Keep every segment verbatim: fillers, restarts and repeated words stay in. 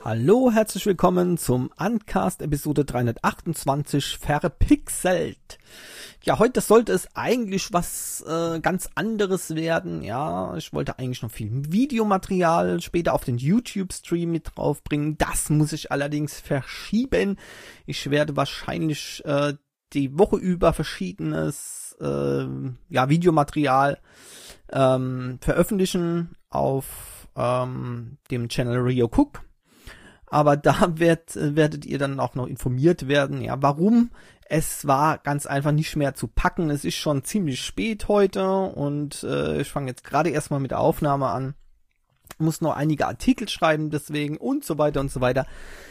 Hallo, herzlich willkommen zum Uncast Episode dreihundertachtundzwanzig Verpixelt. Ja, heute sollte es eigentlich was äh, ganz anderes werden. Ja, ich wollte eigentlich noch viel Videomaterial später auf den YouTube-Stream mit draufbringen. Das muss ich allerdings verschieben. Ich werde wahrscheinlich äh, die Woche über verschiedenes äh, ja, Videomaterial ähm, veröffentlichen auf ähm, dem Channel Rio Cook. Aber da wird, werdet ihr dann auch noch informiert werden, ja, warum. Es war ganz einfach nicht mehr zu packen. Es ist schon ziemlich spät heute und äh, ich fange jetzt gerade erstmal mit der Aufnahme an. Muss noch einige Artikel schreiben deswegen und so weiter und so weiter.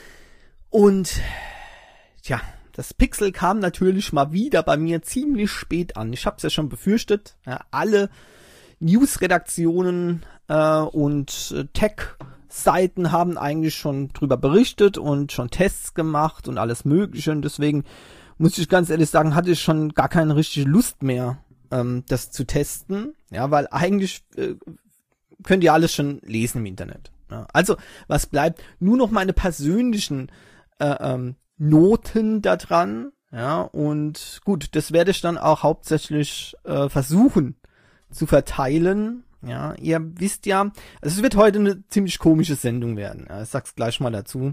Und ja, das Pixel kam natürlich mal wieder bei mir ziemlich spät an. Ich habe es ja schon befürchtet. Ja, alle News-Redaktionen äh, und äh, Tech Seiten haben eigentlich schon drüber berichtet und schon Tests gemacht und alles Mögliche. Und deswegen muss ich ganz ehrlich sagen, hatte ich schon gar keine richtige Lust mehr, ähm, das zu testen. Ja, weil eigentlich äh, könnt ihr alles schon lesen im Internet. Ja, also, was bleibt? Nur noch meine persönlichen äh, ähm, Noten da dran. Ja, und gut, das werde ich dann auch hauptsächlich äh, versuchen zu verteilen. Ja, ihr wisst ja, also es wird heute eine ziemlich komische Sendung werden. Ja, ich sag's gleich mal dazu.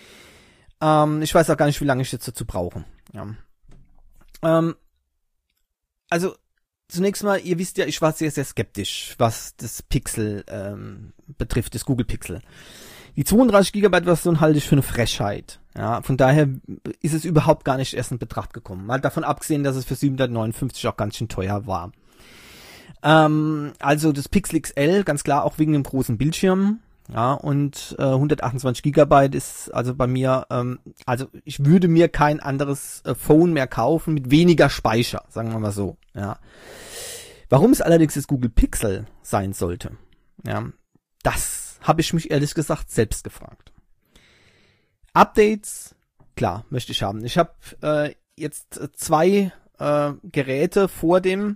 Ähm, ich weiß auch gar nicht, wie lange ich jetzt dazu brauche. Ja. Ähm, also zunächst mal, ihr wisst ja, ich war sehr, sehr skeptisch, was das Pixel ähm, betrifft, das Google Pixel. Die zweiunddreißig Gigabyte Version halte ich für eine Frechheit. Ja, von daher ist es überhaupt gar nicht erst in Betracht gekommen. Mal davon abgesehen, dass es für siebenhundertneunundfünfzig auch ganz schön teuer war. Ähm, also das Pixel X L, ganz klar auch wegen dem großen Bildschirm, ja, und äh, hundertachtundzwanzig Gigabyte ist also bei mir, ähm, also ich würde mir kein anderes äh, Phone mehr kaufen mit weniger Speicher, sagen wir mal so, ja. Warum es allerdings das Google Pixel sein sollte, ja, das habe ich mich ehrlich gesagt selbst gefragt. Updates, klar, möchte ich haben. Ich habe äh, jetzt zwei äh, Geräte vor dem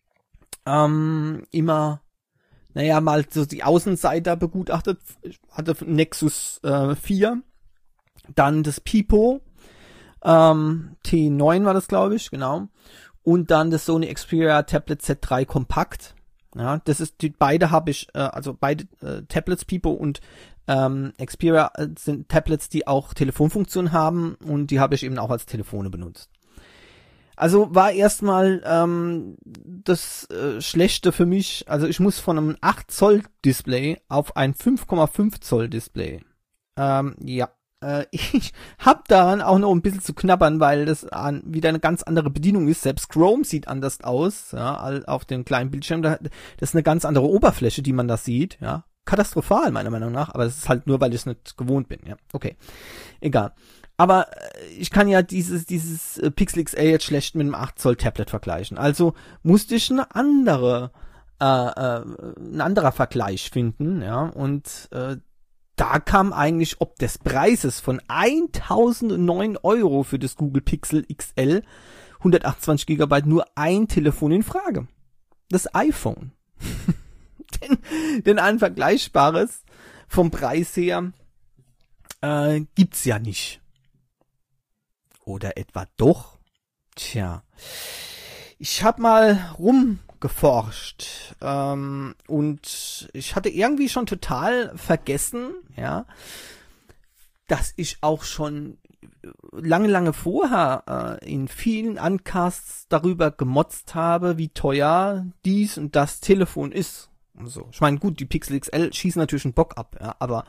Ähm, immer, naja, mal so die Außenseiter begutachtet. Ich hatte Nexus äh, vier, dann das Pipo, ähm, T neun war das, glaube ich, genau, und dann das Sony Xperia Tablet Z drei Kompakt. Ja, das ist, die beide habe ich, äh, also beide äh, Tablets, Pipo und ähm, Xperia äh, sind Tablets, die auch Telefonfunktion haben und die habe ich eben auch als Telefone benutzt. Also war erstmal ähm, das äh, Schlechte für mich, also ich muss von einem acht Zoll Display auf ein fünf Komma fünf Zoll Display. Ähm, ja, äh, ich hab daran auch noch ein bisschen zu knabbern, weil das an, wieder eine ganz andere Bedienung ist. Selbst Chrome sieht anders aus, ja, auf dem kleinen Bildschirm. Das ist eine ganz andere Oberfläche, die man da sieht, ja. Katastrophal, meiner Meinung nach, aber das ist halt nur, weil ich es nicht gewohnt bin, ja. Okay, egal. Aber ich kann ja dieses dieses Pixel X L jetzt schlecht mit einem acht Zoll Tablet vergleichen. Also musste ich eine andere, äh, äh, ein anderer Vergleich finden, ja. Und äh, da kam eigentlich ob des Preises von eintausendneun Euro für das Google Pixel X L hundertachtundzwanzig Gigabyte nur ein Telefon in Frage. Das iPhone. denn, denn ein vergleichbares vom Preis her äh, gibt's ja nicht. Oder etwa doch? Tja, ich habe mal rumgeforscht ähm, und ich hatte irgendwie schon total vergessen, ja, dass ich auch schon lange, lange vorher äh, in vielen Uncasts darüber gemotzt habe, wie teuer dies und das Telefon ist. Also, ich meine, gut, die Pixel X L schießen natürlich einen Bock ab, ja, aber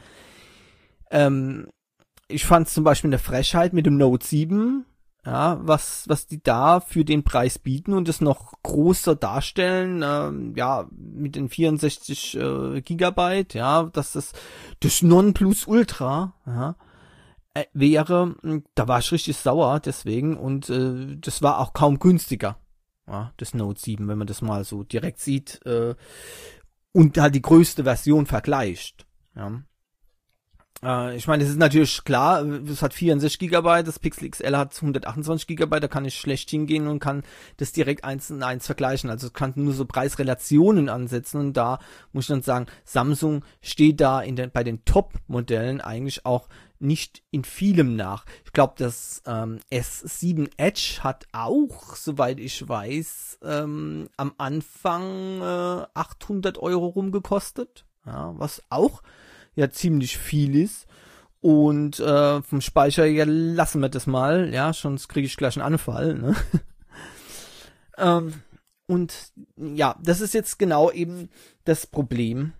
ähm, ich fand es zum Beispiel eine Frechheit mit dem Note sieben, ja, was was die da für den Preis bieten und es noch größer darstellen, ähm, ja, mit den vierundsechzig äh, Gigabyte, ja, dass das das Nonplusultra, ja, äh, wäre. Da war ich richtig sauer deswegen und äh, das war auch kaum günstiger, ja, das Note sieben, wenn man das mal so direkt sieht äh, und halt die größte Version vergleicht, ja. Äh, ich meine, es ist natürlich klar, es hat vierundsechzig Gigabyte, das Pixel X L hat hundertachtundzwanzig Gigabyte, da kann ich schlecht hingehen und kann das direkt eins zu eins vergleichen. Also es kann nur so Preisrelationen ansetzen und da muss ich dann sagen, Samsung steht da in den, bei den Top-Modellen eigentlich auch nicht in vielem nach. Ich glaube, das ähm, S sieben Edge hat auch, soweit ich weiß, ähm, am Anfang äh, achthundert Euro rumgekostet, ja, was auch ja ziemlich viel ist. Und äh, vom Speicher, ja, lassen wir das mal, ja, sonst kriege ich gleich einen Anfall, ne? ähm, und ja, das ist jetzt genau eben das Problem.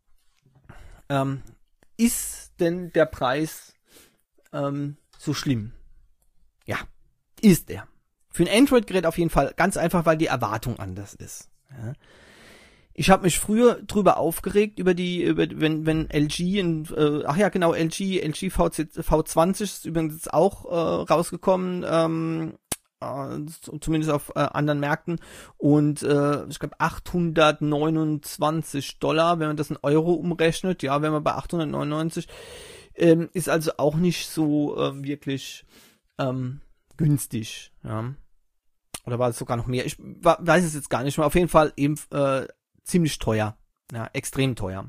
Ähm, ist denn der Preis ähm, so schlimm? Ja, ist er. Für ein Android-Gerät auf jeden Fall ganz einfach, weil die Erwartung anders ist. Ja. Ich habe mich früher drüber aufgeregt, über die, über wenn wenn L G, in, äh, ach ja genau, L G, L G V zwanzig ist übrigens jetzt auch äh, rausgekommen, ähm, äh, zumindest auf äh, anderen Märkten und äh, ich glaube achthundertneunundzwanzig Dollar, wenn man das in Euro umrechnet, ja, wenn man bei achthundertneunundneunzig, ähm, ist also auch nicht so äh, wirklich ähm, günstig, ja. Oder war es sogar noch mehr? Ich weiß es jetzt gar nicht mehr. Auf jeden Fall eben äh, ziemlich teuer. Ja, extrem teuer.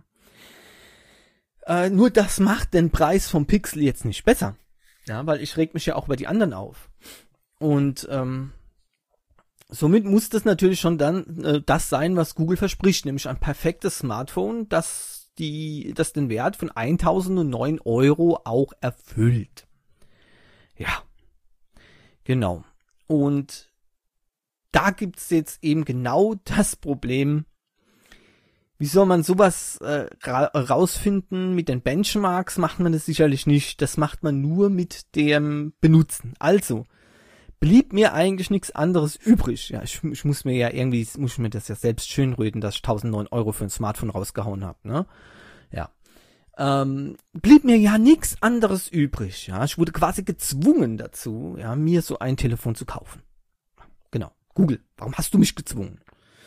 Äh, nur das macht den Preis vom Pixel jetzt nicht besser. Ja, weil ich reg mich ja auch über die anderen auf. Und ähm, somit muss das natürlich schon dann äh, das sein, was Google verspricht, nämlich ein perfektes Smartphone, das die, das den Wert von eintausendneun Euro auch erfüllt. Ja, genau. Und da gibt's jetzt eben genau das Problem. Wie soll man sowas äh, ra- rausfinden? Mit den Benchmarks macht man das sicherlich nicht. Das macht man nur mit dem Benutzen. Also, blieb mir eigentlich nichts anderes übrig. Ja, ich, ich muss mir ja irgendwie, muss ich mir das ja selbst schönreden, dass ich tausendneun Euro für ein Smartphone rausgehauen habe, ne? Ja. Ähm, blieb mir ja nichts anderes übrig. Ja, ich wurde quasi gezwungen dazu, ja, mir so ein Telefon zu kaufen. Genau. Google, warum hast du mich gezwungen?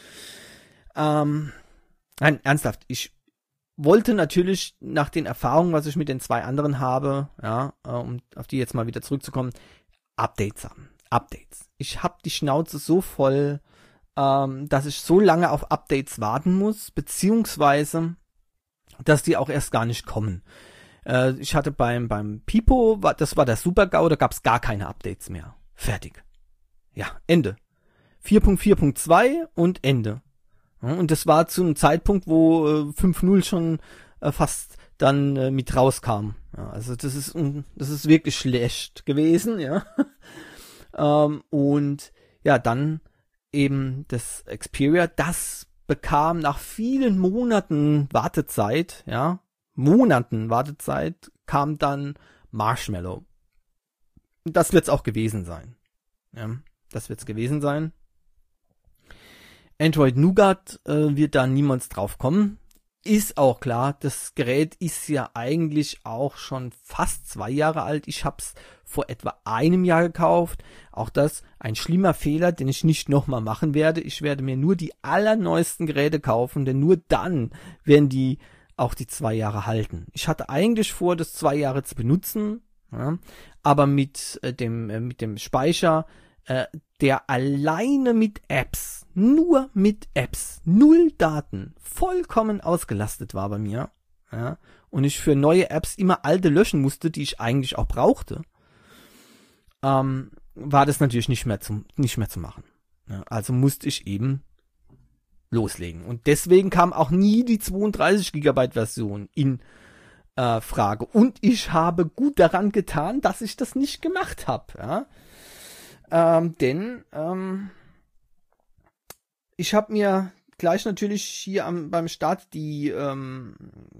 Ähm, Nein, ernsthaft, ich wollte natürlich nach den Erfahrungen, was ich mit den zwei anderen habe, ja, um auf die jetzt mal wieder zurückzukommen, Updates haben. Updates. Ich habe die Schnauze so voll, ähm, dass ich so lange auf Updates warten muss, beziehungsweise, dass die auch erst gar nicht kommen. Äh, ich hatte beim beim Pipo, das war der Super-GAU, da gab es gar keine Updates mehr. Fertig. Ja, Ende. vier Punkt vier Punkt zwei und Ende. Und das war zu einem Zeitpunkt, wo äh, fünf Punkt null schon äh, fast dann äh, mit rauskam. Ja, also das ist das ist wirklich schlecht gewesen, ja. ähm, und ja, dann eben das Xperia, das bekam nach vielen Monaten Wartezeit, ja, Monaten Wartezeit, kam dann Marshmallow. Das wird's auch gewesen sein. Ja, das wird's gewesen sein. Android Nougat äh, wird da niemals drauf kommen. Ist auch klar, das Gerät ist ja eigentlich auch schon fast zwei Jahre alt. Ich habe es vor etwa einem Jahr gekauft. Auch das ein schlimmer Fehler, den ich nicht nochmal machen werde. Ich werde mir nur die allerneuesten Geräte kaufen, denn nur dann werden die auch die zwei Jahre halten. Ich hatte eigentlich vor, das zwei Jahre zu benutzen, ja, aber mit äh, dem äh, mit dem Speicher, äh, der alleine mit Apps, nur mit Apps, null Daten, vollkommen ausgelastet war bei mir, ja, und ich für neue Apps immer alte löschen musste, die ich eigentlich auch brauchte, ähm, war das natürlich nicht mehr zu, nicht mehr zu machen. Ja, also musste ich eben loslegen. Und deswegen kam auch nie die zweiunddreißig Gigabyte Version in äh, Frage. Und ich habe gut daran getan, dass ich das nicht gemacht habe, ja. Ähm, denn ähm, ich habe mir gleich natürlich hier am, beim Start die, ähm,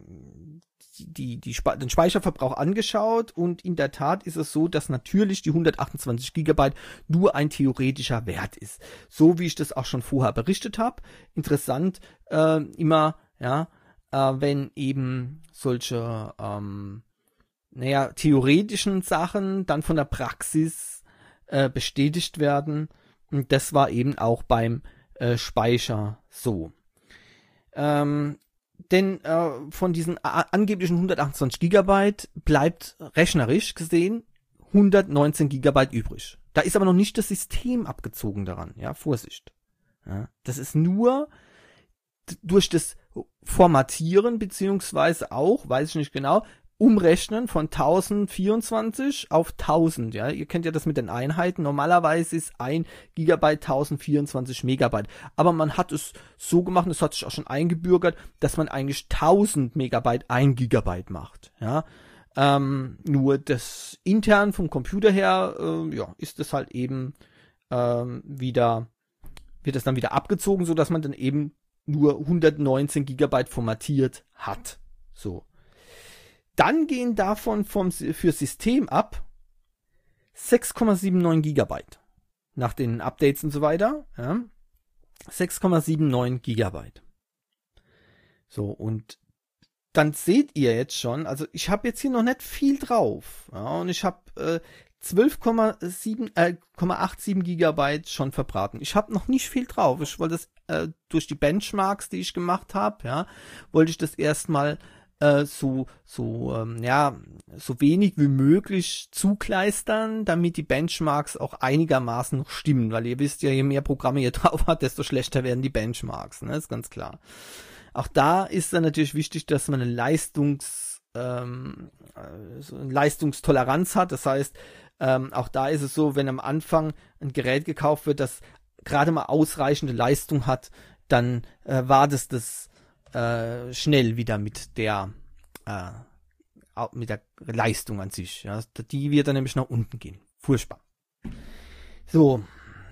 die, die, die den Speicherverbrauch angeschaut und in der Tat ist es so, dass natürlich die hundertachtundzwanzig Gigabyte nur ein theoretischer Wert ist. So wie ich das auch schon vorher berichtet habe. Interessant, äh, immer, ja, äh, wenn eben solche, ähm, naja, theoretischen Sachen dann von der Praxis bestätigt werden. Und das war eben auch beim äh, Speicher so. Ähm, denn äh, von diesen a- angeblichen hundertachtundzwanzig Gigabyte bleibt rechnerisch gesehen hundertneunzehn Gigabyte übrig. Da ist aber noch nicht das System abgezogen daran, ja, Vorsicht. Ja, das ist nur d- durch das Formatieren beziehungsweise auch, weiß ich nicht genau, Umrechnen von tausendvierundzwanzig auf tausend, ja. Ihr kennt ja das mit den Einheiten. Normalerweise ist ein Gigabyte tausendvierundzwanzig Megabyte. Aber man hat es so gemacht, das hat sich auch schon eingebürgert, dass man eigentlich tausend Megabyte ein Gigabyte macht, ja. Ähm, nur das intern vom Computer her, äh, ja, ist es halt eben ähm, wieder, wird es dann wieder abgezogen, so dass man dann eben nur hundertneunzehn Gigabyte formatiert hat. So. Dann gehen davon vom, für System ab sechs Komma neunundsiebzig Gigabyte. Nach den Updates und so weiter. Ja, sechs Komma neunundsiebzig Gigabyte. So, und dann seht ihr jetzt schon, also ich habe jetzt hier noch nicht viel drauf. Ja, und ich habe äh, zwölf Komma siebenundachtzig Gigabyte schon verbraten. Ich habe noch nicht viel drauf. Ich wollte das äh, durch die Benchmarks, die ich gemacht habe, ja, wollte ich das erstmal äh, so so ähm, ja so wenig wie möglich zukleistern, damit die Benchmarks auch einigermaßen noch stimmen, weil ihr wisst ja, je mehr Programme ihr drauf habt, desto schlechter werden die Benchmarks, ne, ist ganz klar. Auch da ist dann natürlich wichtig, dass man eine Leistungs ähm, also eine Leistungstoleranz hat. Das heißt, ähm, auch da ist es so, wenn am Anfang ein Gerät gekauft wird, das gerade mal ausreichende Leistung hat, dann äh, war das das äh, schnell wieder mit der äh, mit der Leistung an sich. Ja. Die wird dann nämlich nach unten gehen. Furchtbar. So,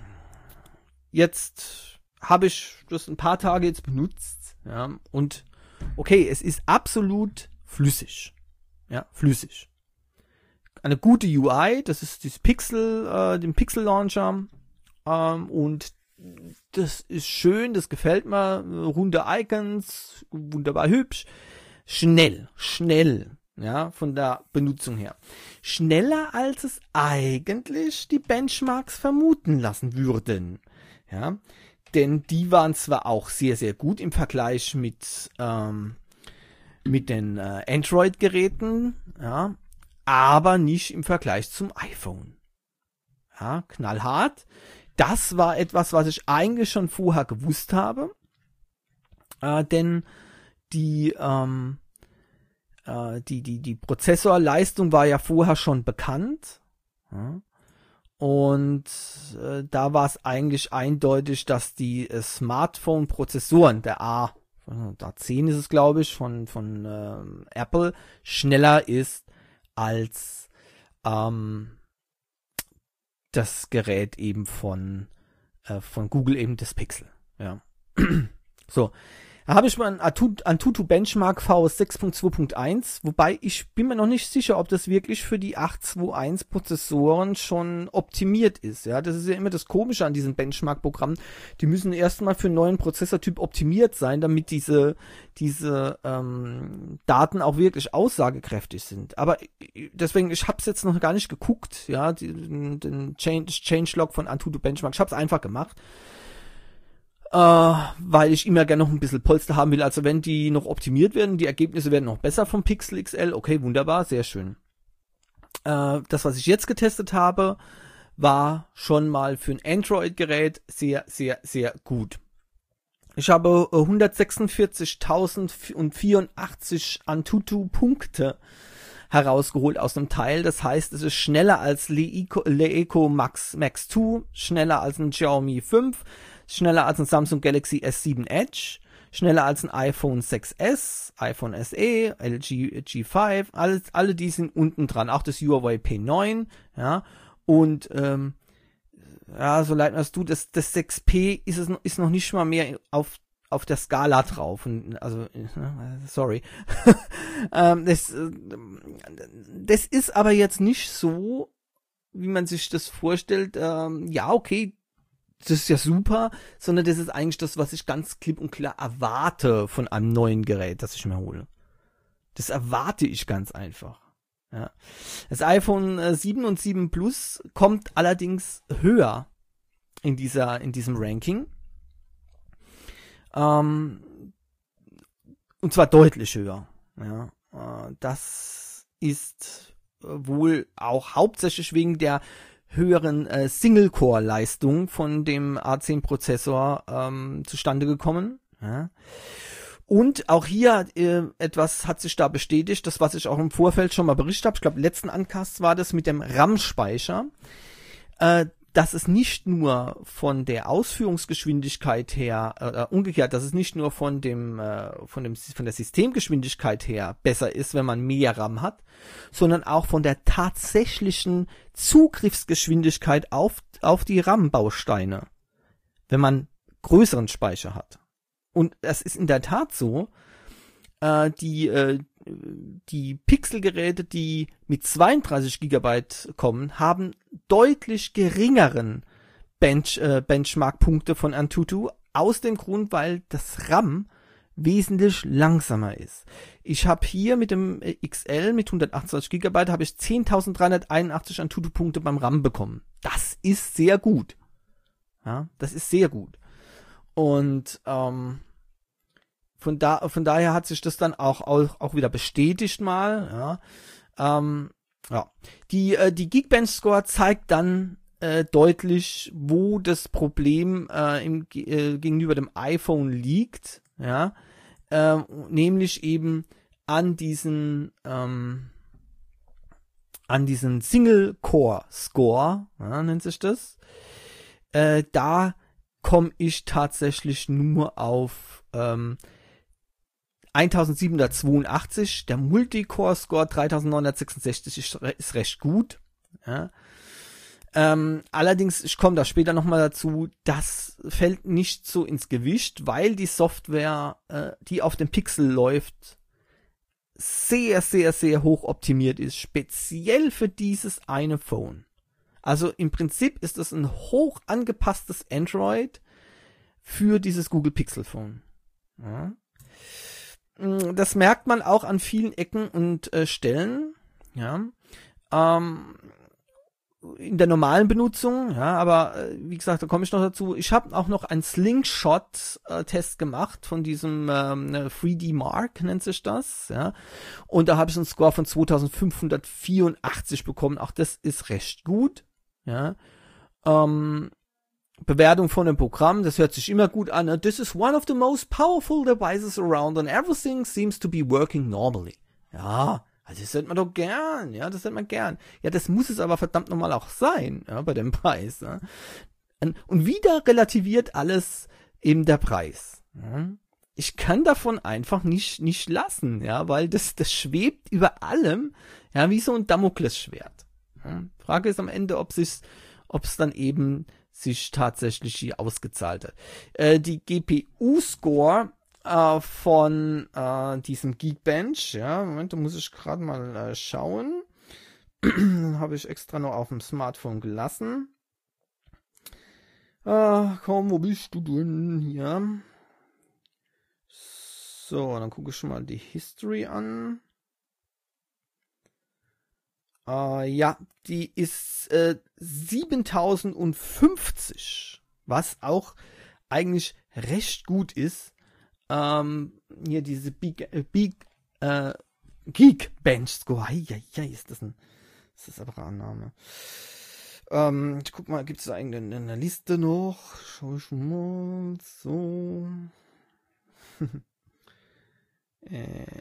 jetzt habe ich das ein paar Tage jetzt benutzt. Ja, und okay, es ist absolut flüssig. Ja, flüssig. Eine gute U I, das ist das Pixel, äh, den Pixel Launcher. Ähm, und das ist schön, das gefällt mir. Runde Icons, wunderbar hübsch. Schnell, schnell. Ja, von der Benutzung her. Schneller als es eigentlich die Benchmarks vermuten lassen würden. Ja. Denn die waren zwar auch sehr, sehr gut im Vergleich mit, ähm, mit den äh, Android-Geräten, ja, aber nicht im Vergleich zum iPhone. Ja, knallhart. Das war etwas, was ich eigentlich schon vorher gewusst habe, äh, denn die, ähm, äh, die, die, die Prozessorleistung war ja vorher schon bekannt. Ja. Und äh, da war es eigentlich eindeutig, dass die äh, Smartphone-Prozessoren, der A, A zehn ist es glaube ich, von, von äh, Apple, schneller ist als ähm, das Gerät eben von, äh, von Google, eben das Pixel. Ja. So. Da habe ich mal ein Antutu Benchmark V S sechs Punkt zwei Punkt eins, wobei ich bin mir noch nicht sicher, ob das wirklich für die acht zwei eins Prozessoren schon optimiert ist. Ja, das ist ja immer das Komische an diesen Benchmark-Programmen. Die müssen erstmal für einen neuen Prozessortyp optimiert sein, damit diese diese ähm, Daten auch wirklich aussagekräftig sind. Aber deswegen, ich habe es jetzt noch gar nicht geguckt, ja, den, den Change, Changelog von Antutu Benchmark. Ich habe es einfach gemacht. Uh, weil ich immer gerne noch ein bisschen Polster haben will. Also wenn die noch optimiert werden, die Ergebnisse werden noch besser vom Pixel X L. Okay, wunderbar, sehr schön. Uh, das, was ich jetzt getestet habe, war schon mal für ein Android-Gerät sehr, sehr, sehr gut. Ich habe hundertsechsundvierzigtausendvierundachtzig Antutu-Punkte herausgeholt aus dem Teil. Das heißt, es ist schneller als Leeco, Leeco Max, Max zwei, schneller als ein Xiaomi fünf, schneller als ein Samsung Galaxy S sieben Edge, schneller als ein iPhone sechs S, iPhone S E, L G G fünf, alles, alle die sind unten dran, auch das Huawei P neun, ja, und ähm, ja, so leid mir das tut, das, das sechs P ist es ist noch nicht mal mehr auf auf der Skala drauf, und also sorry, ähm, das das ist aber jetzt nicht so, wie man sich das vorstellt. Ähm, ja, okay, das ist ja super, sondern das ist eigentlich das, was ich ganz klipp und klar erwarte von einem neuen Gerät, das ich mir hole. Das erwarte ich ganz einfach. Ja. Das iPhone sieben und sieben Plus kommt allerdings höher in dieser, in diesem Ranking. Ähm, und zwar deutlich höher. Ja, äh, das ist äh, wohl auch hauptsächlich wegen der höheren äh, Single-Core-Leistung von dem A zehn Prozessor ähm, zustande gekommen. Ja. Und auch hier äh, etwas hat sich da bestätigt, das was ich auch im Vorfeld schon mal berichtet habe, ich glaube letzten Uncast war das mit dem RAM-Speicher, äh, dass es nicht nur von der Ausführungsgeschwindigkeit her, äh, umgekehrt, dass es nicht nur von dem, äh, von dem, von der Systemgeschwindigkeit her besser ist, wenn man mehr RAM hat, sondern auch von der tatsächlichen Zugriffsgeschwindigkeit auf, auf die RAM-Bausteine, wenn man größeren Speicher hat. Und es ist in der Tat so, äh, die, äh, die Pixel-Geräte, die mit zweiunddreißig Gigabyte kommen, haben deutlich geringeren Bench, äh, Benchmark-Punkte von Antutu, aus dem Grund, weil das RAM wesentlich langsamer ist. Ich habe hier mit dem X L mit hundertachtundzwanzig Gigabyte habe ich zehntausenddreihunderteinundachtzig Antutu-Punkte beim RAM bekommen. Das ist sehr gut. Ja, das ist sehr gut. Und ähm, von da von daher hat sich das dann auch auch, auch wieder bestätigt mal. Ja, ähm, ja. Die äh, die Geekbench Score zeigt dann äh, deutlich, wo das Problem äh, im, äh, gegenüber dem iPhone liegt. Ja, äh, nämlich eben an diesen ähm, an diesen Single Core Score, ja, nennt sich das. Äh, da komme ich tatsächlich nur auf ähm, eintausendsiebenhundertzweiundachtzig. Der Multicore-Score dreitausendneunhundertsechsundsechzig ist, ist recht gut. Ja. Ähm, allerdings, ich komme da später nochmal dazu, das fällt nicht so ins Gewicht, weil die Software, äh, die auf dem Pixel läuft, sehr, sehr, sehr hoch optimiert ist, speziell für dieses eine Phone. Also im Prinzip ist es ein hoch angepasstes Android für dieses Google Pixel Phone. Ja. Das merkt man auch an vielen Ecken und äh, Stellen. Ja. Ähm, in der normalen Benutzung, ja, aber äh, wie gesagt, da komme ich noch dazu. Ich habe auch noch einen Slingshot-Test äh, gemacht von diesem ähm, drei D Mark, nennt sich das, ja. Und da habe ich einen Score von zweitausendfünfhundertvierundachtzig bekommen. Auch das ist recht gut, ja. Ähm, Bewertung von dem Programm, das hört sich immer gut an. This is one of the most powerful devices around and everything seems to be working normally. Ja, also das hört man doch gern, ja, das hört man gern. Ja, das muss es aber verdammt nochmal auch sein, ja, bei dem Preis. Ja. Und wieder relativiert alles eben der Preis. Ja. Ich kann davon einfach nicht, nicht lassen, ja, weil das, das schwebt über allem, ja, wie so ein Damoklesschwert. Ja. Frage ist am Ende, ob es ob es dann eben sich tatsächlich hier ausgezahlt hat. Äh, die G P U-Score äh, von äh, diesem Geekbench, ja, Moment, da muss ich gerade mal äh, schauen. Habe ich extra noch auf dem Smartphone gelassen. Äh, komm, wo bist du denn hier? So, dann gucke ich schon mal die History an. Uh, ja, die ist äh, siebentausendfünfzig, was auch eigentlich recht gut ist. Ähm, hier diese Big, äh, Big äh, Geekbench Score. Ja, ja, ist das ein, ist das aber ein Name. Ähm, ich guck mal, gibt es da eigentlich eine Liste noch? Schau ich mal so. äh.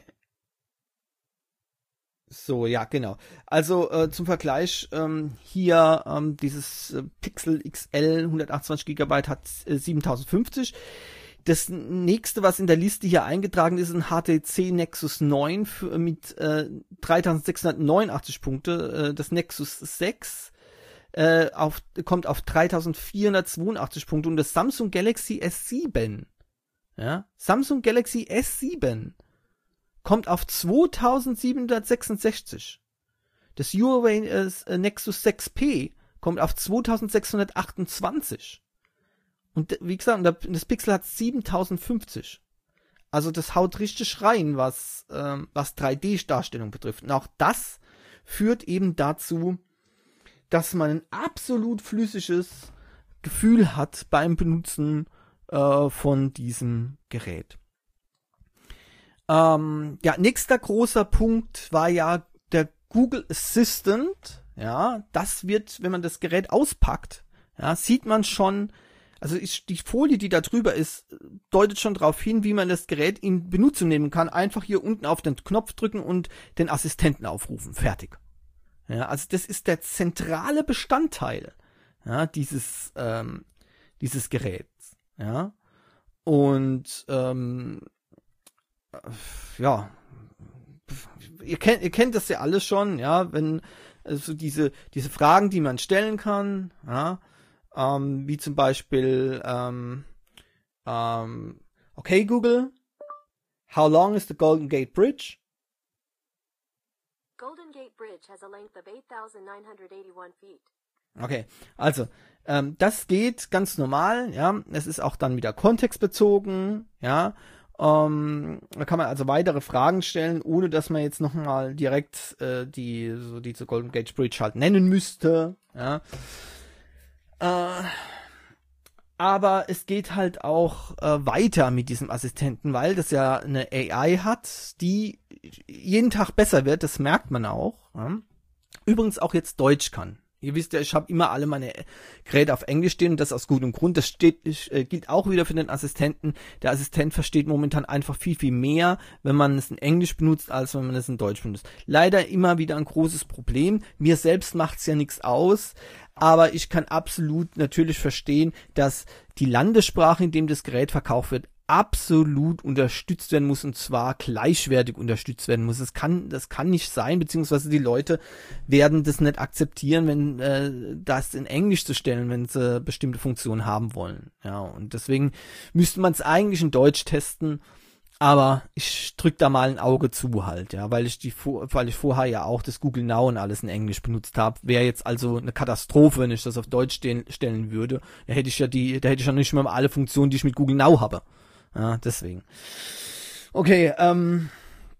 So, ja, genau. Also äh, zum Vergleich, ähm, hier ähm, dieses äh, Pixel X L hundertachtundzwanzig Gigabyte hat äh, siebentausendfünfzig. Das nächste, was in der Liste hier eingetragen ist, ein H T C Nexus neun für, mit äh, dreitausendsechshundertneunundachtzig Punkte. Äh, das Nexus sechs äh, auf, kommt auf dreitausendvierhundertzweiundachtzig Punkte und das Samsung Galaxy S sieben. Ja, Samsung Galaxy S sieben kommt auf zweitausendsiebenhundertsechsundsechzig. Das Huawei äh, Nexus sechs P kommt auf zweitausendsechshundertachtundzwanzig. Und wie gesagt, das Pixel hat siebentausendfünfzig. Also das haut richtig rein, was, ähm, was drei D-Darstellung betrifft. Und auch das führt eben dazu, dass man ein absolut flüssiges Gefühl hat beim Benutzen äh, von diesem Gerät. Ähm, ja, nächster großer Punkt war ja der Google Assistant. Ja, das wird, wenn man das Gerät auspackt, ja, sieht man schon, also ist die Folie, die da drüber ist, deutet schon darauf hin, wie man das Gerät in Benutzung nehmen kann. Einfach hier unten auf den Knopf drücken und den Assistenten aufrufen. Fertig. Ja, also das ist der zentrale Bestandteil, ja, dieses, ähm, dieses Geräts. Ja, und ähm, ja, ihr kennt, ihr kennt das ja alles schon, ja, wenn also diese diese Fragen, die man stellen kann, ja, ähm, wie zum Beispiel, ähm, ähm, okay Google, how long is the Golden Gate Bridge? Golden Gate Bridge has a length of eight thousand nine hundred eighty-one feet. Okay, also ähm, das geht ganz normal, ja. Es ist auch dann wieder kontextbezogen, ja. Ähm, da kann man also weitere Fragen stellen, ohne dass man jetzt nochmal direkt äh, die so diese Golden Gate Bridge halt nennen müsste, ja. Äh, aber es geht halt auch äh, weiter mit diesem Assistenten, weil das ja eine A I hat, die jeden Tag besser wird, das merkt man auch. Ja. Übrigens auch jetzt Deutsch kann. Ihr wisst ja, ich habe immer alle meine Geräte auf Englisch stehen und das aus gutem Grund. Das steht, äh, gilt auch wieder für den Assistenten. Der Assistent versteht momentan einfach viel, viel mehr, wenn man es in Englisch benutzt, als wenn man es in Deutsch benutzt. Leider immer wieder ein großes Problem. Mir selbst macht's ja nichts aus, aber ich kann absolut natürlich verstehen, dass die Landessprache, in dem das Gerät verkauft wird, absolut unterstützt werden muss und zwar gleichwertig unterstützt werden muss. Das kann, das kann nicht sein, beziehungsweise die Leute werden das nicht akzeptieren, wenn äh, das in Englisch zu stellen, wenn sie bestimmte Funktionen haben wollen. Ja, und deswegen müsste man es eigentlich in Deutsch testen, aber ich drück da mal ein Auge zu halt, ja, weil ich die, weil ich vorher ja auch das Google Now und alles in Englisch benutzt habe. Wäre jetzt also eine Katastrophe, wenn ich das auf Deutsch stehen, stellen würde. Da hätte ich ja die, da hätte ich ja nicht mehr mal alle Funktionen, die ich mit Google Now habe. Ja, deswegen. Okay, ähm,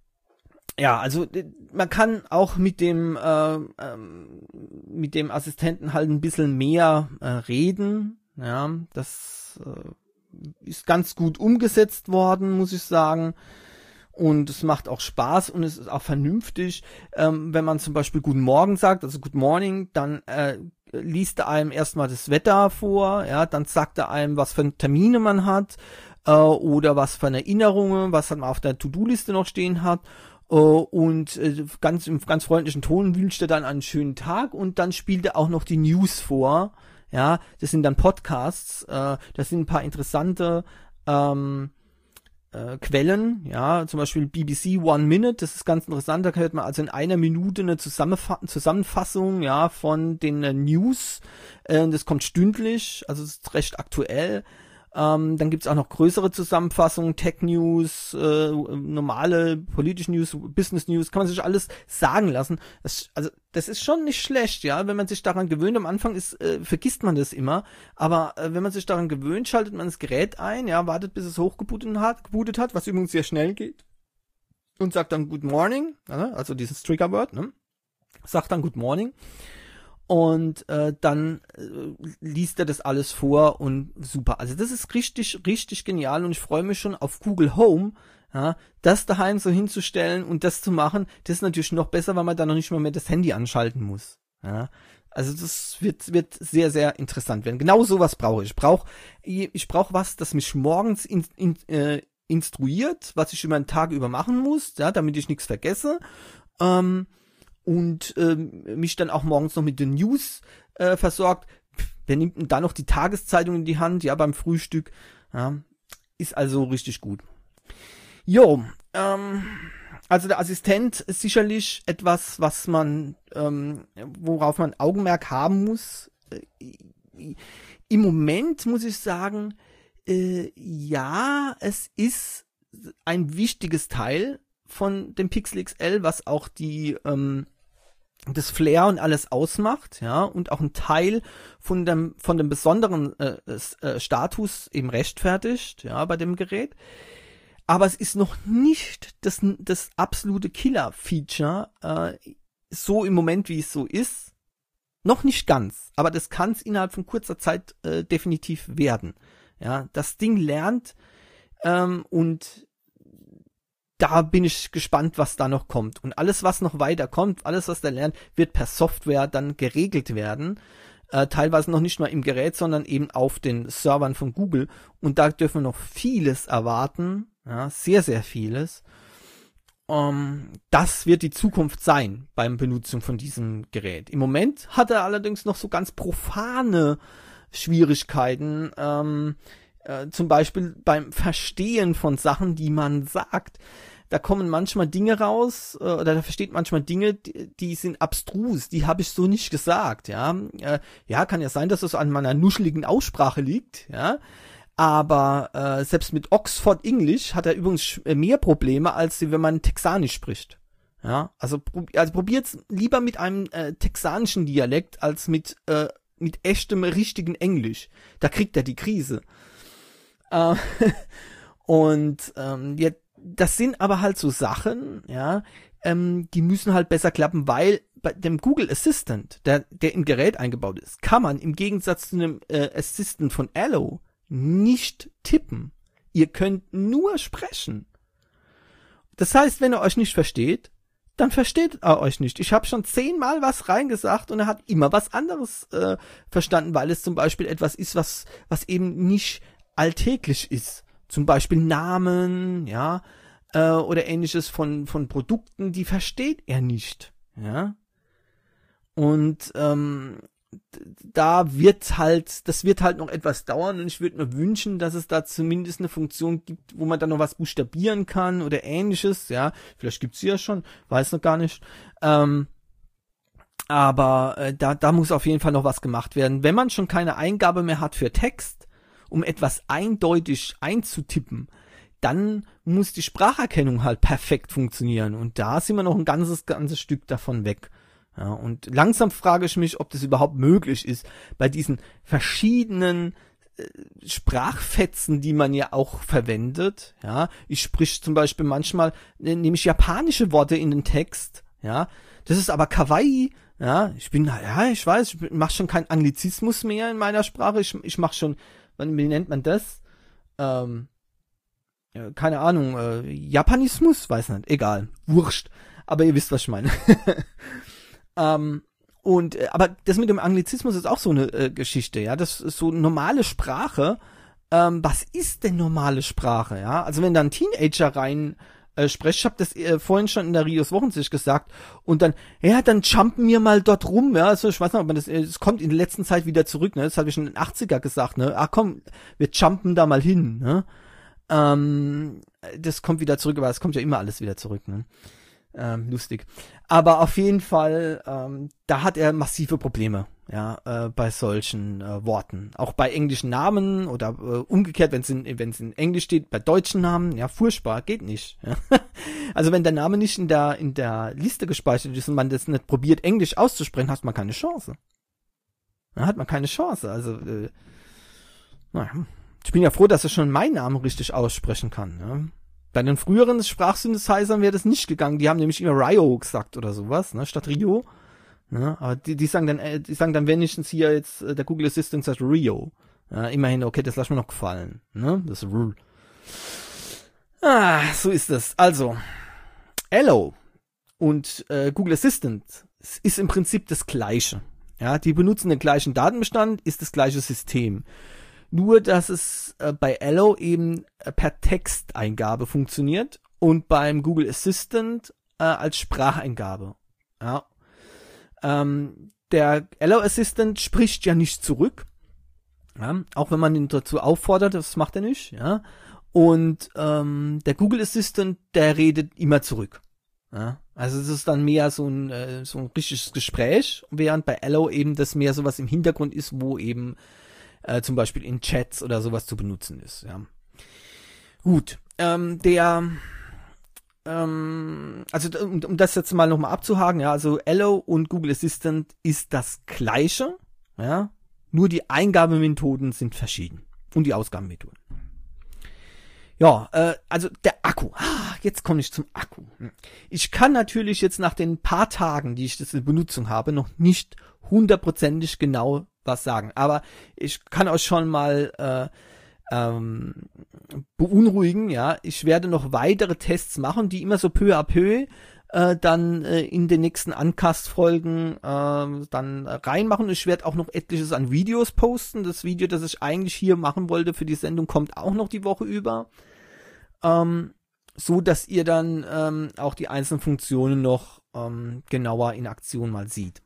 ja, also man kann auch mit dem äh, ähm, mit dem Assistenten halt ein bisschen mehr äh, reden. Ja, das äh, ist ganz gut umgesetzt worden, muss ich sagen. Und es macht auch Spaß und es ist auch vernünftig. Ähm, wenn man zum Beispiel Guten Morgen sagt, also Good Morning, dann äh, liest er einem erstmal das Wetter vor, ja, dann sagt er einem, was für Termine man hat, äh, oder was für Erinnerungen, was man auf der To-Do-Liste noch stehen hat. Uh, und äh, ganz im ganz freundlichen Ton wünscht er dann einen schönen Tag und dann spielt er auch noch die News vor. Ja, das sind dann Podcasts, äh, das sind ein paar interessante ähm, äh, Quellen, ja, zum Beispiel B B C One Minute, das ist ganz interessant, da hört man also in einer Minute eine Zusammenfa- Zusammenfassung, ja, von den äh, News, äh, das kommt stündlich, also es ist recht aktuell. Ähm, dann gibt's auch noch größere Zusammenfassungen, Tech News, äh, normale politische News, Business News, kann man sich alles sagen lassen. Das, also das ist schon nicht schlecht, ja, wenn man sich daran gewöhnt. Am Anfang ist, äh, vergisst man das immer, aber äh, wenn man sich daran gewöhnt, schaltet man das Gerät ein, ja, wartet, bis es hochgebootet hat, gebootet hat, was übrigens sehr schnell geht, und sagt dann Good Morning, ja, also dieses Triggerword, ne, sagt dann Good Morning. Und äh, dann äh, liest er das alles vor und super. Also das ist richtig, richtig genial und ich freue mich schon auf Google Home, ja, das daheim so hinzustellen und das zu machen. Das ist natürlich noch besser, weil man dann noch nicht mal mehr das Handy anschalten muss. Ja. Also das wird wird sehr, sehr interessant werden. Genau sowas brauche ich. Ich brauche ich brauche was, das mich morgens in, in, äh, instruiert, was ich über den Tag über machen muss, ja, damit ich nichts vergesse. Ähm, und ähm, mich dann auch morgens noch mit den News äh, versorgt. Wer nimmt denn da noch die Tageszeitung in die Hand? Ja, beim Frühstück. Ja, ist also richtig gut. Jo, ähm, also der Assistent ist sicherlich etwas, was man, ähm, worauf man Augenmerk haben muss. Äh, Im Moment muss ich sagen, äh, ja, es ist ein wichtiges Teil von dem Pixel X L, was auch die ähm, das Flair und alles ausmacht, ja, und auch ein Teil von dem von dem besonderen äh, äh, Status eben rechtfertigt, ja, bei dem Gerät. Aber es ist noch nicht das das absolute Killer-Feature, äh, so im Moment, wie es so ist. Noch nicht ganz, aber das kann es innerhalb von kurzer Zeit äh, definitiv werden. Ja, das Ding lernt ähm, und da bin ich gespannt, was da noch kommt. Und alles, was noch weiter kommt, alles, was der lernt, wird per Software dann geregelt werden. Äh, teilweise noch nicht mal im Gerät, sondern eben auf den Servern von Google. Und da dürfen wir noch vieles erwarten. Ja, sehr, sehr vieles. Um, das wird die Zukunft sein beim Benutzung von diesem Gerät. Im Moment hat er allerdings noch so ganz profane Schwierigkeiten, ähm, äh, zum Beispiel beim Verstehen von Sachen, die man sagt. Da kommen manchmal Dinge raus, äh, oder da versteht manchmal Dinge, die, die sind abstrus, die habe ich so nicht gesagt, ja. Äh, ja, kann ja sein, dass es an meiner nuscheligen Aussprache liegt, ja. Aber äh, selbst mit Oxford English hat er übrigens mehr Probleme, als wenn man Texanisch spricht. Ja, also, also probiert's lieber mit einem äh, texanischen Dialekt als mit äh, mit echtem richtigen Englisch. Da kriegt er die Krise. Äh, und ähm, ja, das sind aber halt so Sachen, ja, ähm, die müssen halt besser klappen, weil bei dem Google Assistant, der der im Gerät eingebaut ist, kann man im Gegensatz zu einem äh, Assistant von Allo nicht tippen. Ihr könnt nur sprechen. Das heißt, wenn er euch nicht versteht, dann versteht er euch nicht. Ich habe schon zehnmal was reingesagt und er hat immer was anderes äh, verstanden, weil es zum Beispiel etwas ist, was was eben nicht alltäglich ist. Zum Beispiel Namen, ja, äh, oder ähnliches von von Produkten, die versteht er nicht, ja. Und ähm, da wird halt, das wird halt noch etwas dauern und ich würde mir wünschen, dass es da zumindest eine Funktion gibt, wo man dann noch was buchstabieren kann oder ähnliches, ja, vielleicht gibt's sie ja schon, weiß noch gar nicht, ähm, aber äh, da, da muss auf jeden Fall noch was gemacht werden. Wenn man schon keine Eingabe mehr hat für Text, um etwas eindeutig einzutippen, dann muss die Spracherkennung halt perfekt funktionieren und da sind wir noch ein ganzes, ganzes Stück davon weg. Ja, und langsam frage ich mich, ob das überhaupt möglich ist, bei diesen verschiedenen äh, Sprachfetzen, die man ja auch verwendet. Ja, ich sprich zum Beispiel manchmal, äh, nehme ich japanische Worte in den Text. Ja, das ist aber Kawaii. Ja, ich bin, ja, ich weiß, ich mache schon keinen Anglizismus mehr in meiner Sprache. Ich, ich mache schon, wie nennt man das? Ähm, ja, keine Ahnung, äh, Japanismus? Weiß nicht, egal, wurscht. Aber ihr wisst, was ich meine. Ähm, und äh, aber das mit dem Anglizismus ist auch so eine äh, Geschichte, ja, das ist so normale Sprache. Ähm, was ist denn normale Sprache, ja? Also wenn da ein Teenager rein äh, spricht, ich habe das äh, vorhin schon in der Rios Wochensicht gesagt und dann, ja, dann jumpen wir mal dort rum, ja, also ich weiß nicht, ob man das, es äh, kommt in der letzten Zeit wieder zurück, ne, das habe ich schon in den achtziger gesagt, ne, ach komm, wir jumpen da mal hin, ne, ähm, das kommt wieder zurück, aber es kommt ja immer alles wieder zurück, ne. Ähm, lustig. Aber auf jeden Fall, ähm, da hat er massive Probleme, ja, äh, bei solchen äh, Worten. Auch bei englischen Namen oder äh, umgekehrt, wenn es in, wenn es in Englisch steht, bei deutschen Namen, ja, furchtbar, geht nicht. Ja. Also wenn der Name nicht in der in der Liste gespeichert ist und man das nicht probiert, Englisch auszusprechen, hat man keine Chance. Da hat man keine Chance. Also, äh, naja. Ich bin ja froh, dass er schon meinen Namen richtig aussprechen kann, ja. Bei den früheren Sprachsynthesizern wäre das nicht gegangen. Die haben nämlich immer Rio gesagt oder sowas, ne, statt Rio. Ne, aber die, die sagen dann, äh, die sagen dann wenigstens hier jetzt, äh, der Google Assistant sagt Rio. Ja, immerhin, okay, das lass mir noch gefallen. Ne, das ist Rule. Ah, so ist das. Also, Allo und äh, Google Assistant ist im Prinzip das Gleiche. Ja, die benutzen den gleichen Datenbestand, ist das gleiche System. Nur, dass es äh, bei Allo eben äh, per Texteingabe funktioniert und beim Google Assistant äh, als Spracheingabe. Ja. Ähm, der Allo Assistant spricht ja nicht zurück. Ja, auch wenn man ihn dazu auffordert, das macht er nicht. Ja. Und ähm, der Google Assistant, der redet immer zurück. Ja. Also es ist dann mehr so ein, äh, so ein richtiges Gespräch, während bei Allo eben das mehr sowas im Hintergrund ist, wo eben Äh, zum Beispiel in Chats oder sowas zu benutzen ist, ja. Gut, ähm, der, ähm, also um, um das jetzt mal nochmal abzuhaken, ja, also Allo und Google Assistant ist das Gleiche, ja, nur die Eingabemethoden sind verschieden und die Ausgabemethoden. Ja, äh, also der Akku. Ah, jetzt komme ich zum Akku. Ich kann natürlich jetzt nach den paar Tagen, die ich das in Benutzung habe, noch nicht hundertprozentig genau was sagen. Aber ich kann euch schon mal äh, ähm, beunruhigen. Ja, ich werde noch weitere Tests machen, die immer so peu à peu äh, dann äh, in den nächsten Uncast-Folgen äh, dann äh, reinmachen. Ich werde auch noch etliches an Videos posten. Das Video, das ich eigentlich hier machen wollte für die Sendung, kommt auch noch die Woche über. Ähm, so, dass ihr dann ähm, auch die einzelnen Funktionen noch ähm, genauer in Aktion mal sieht.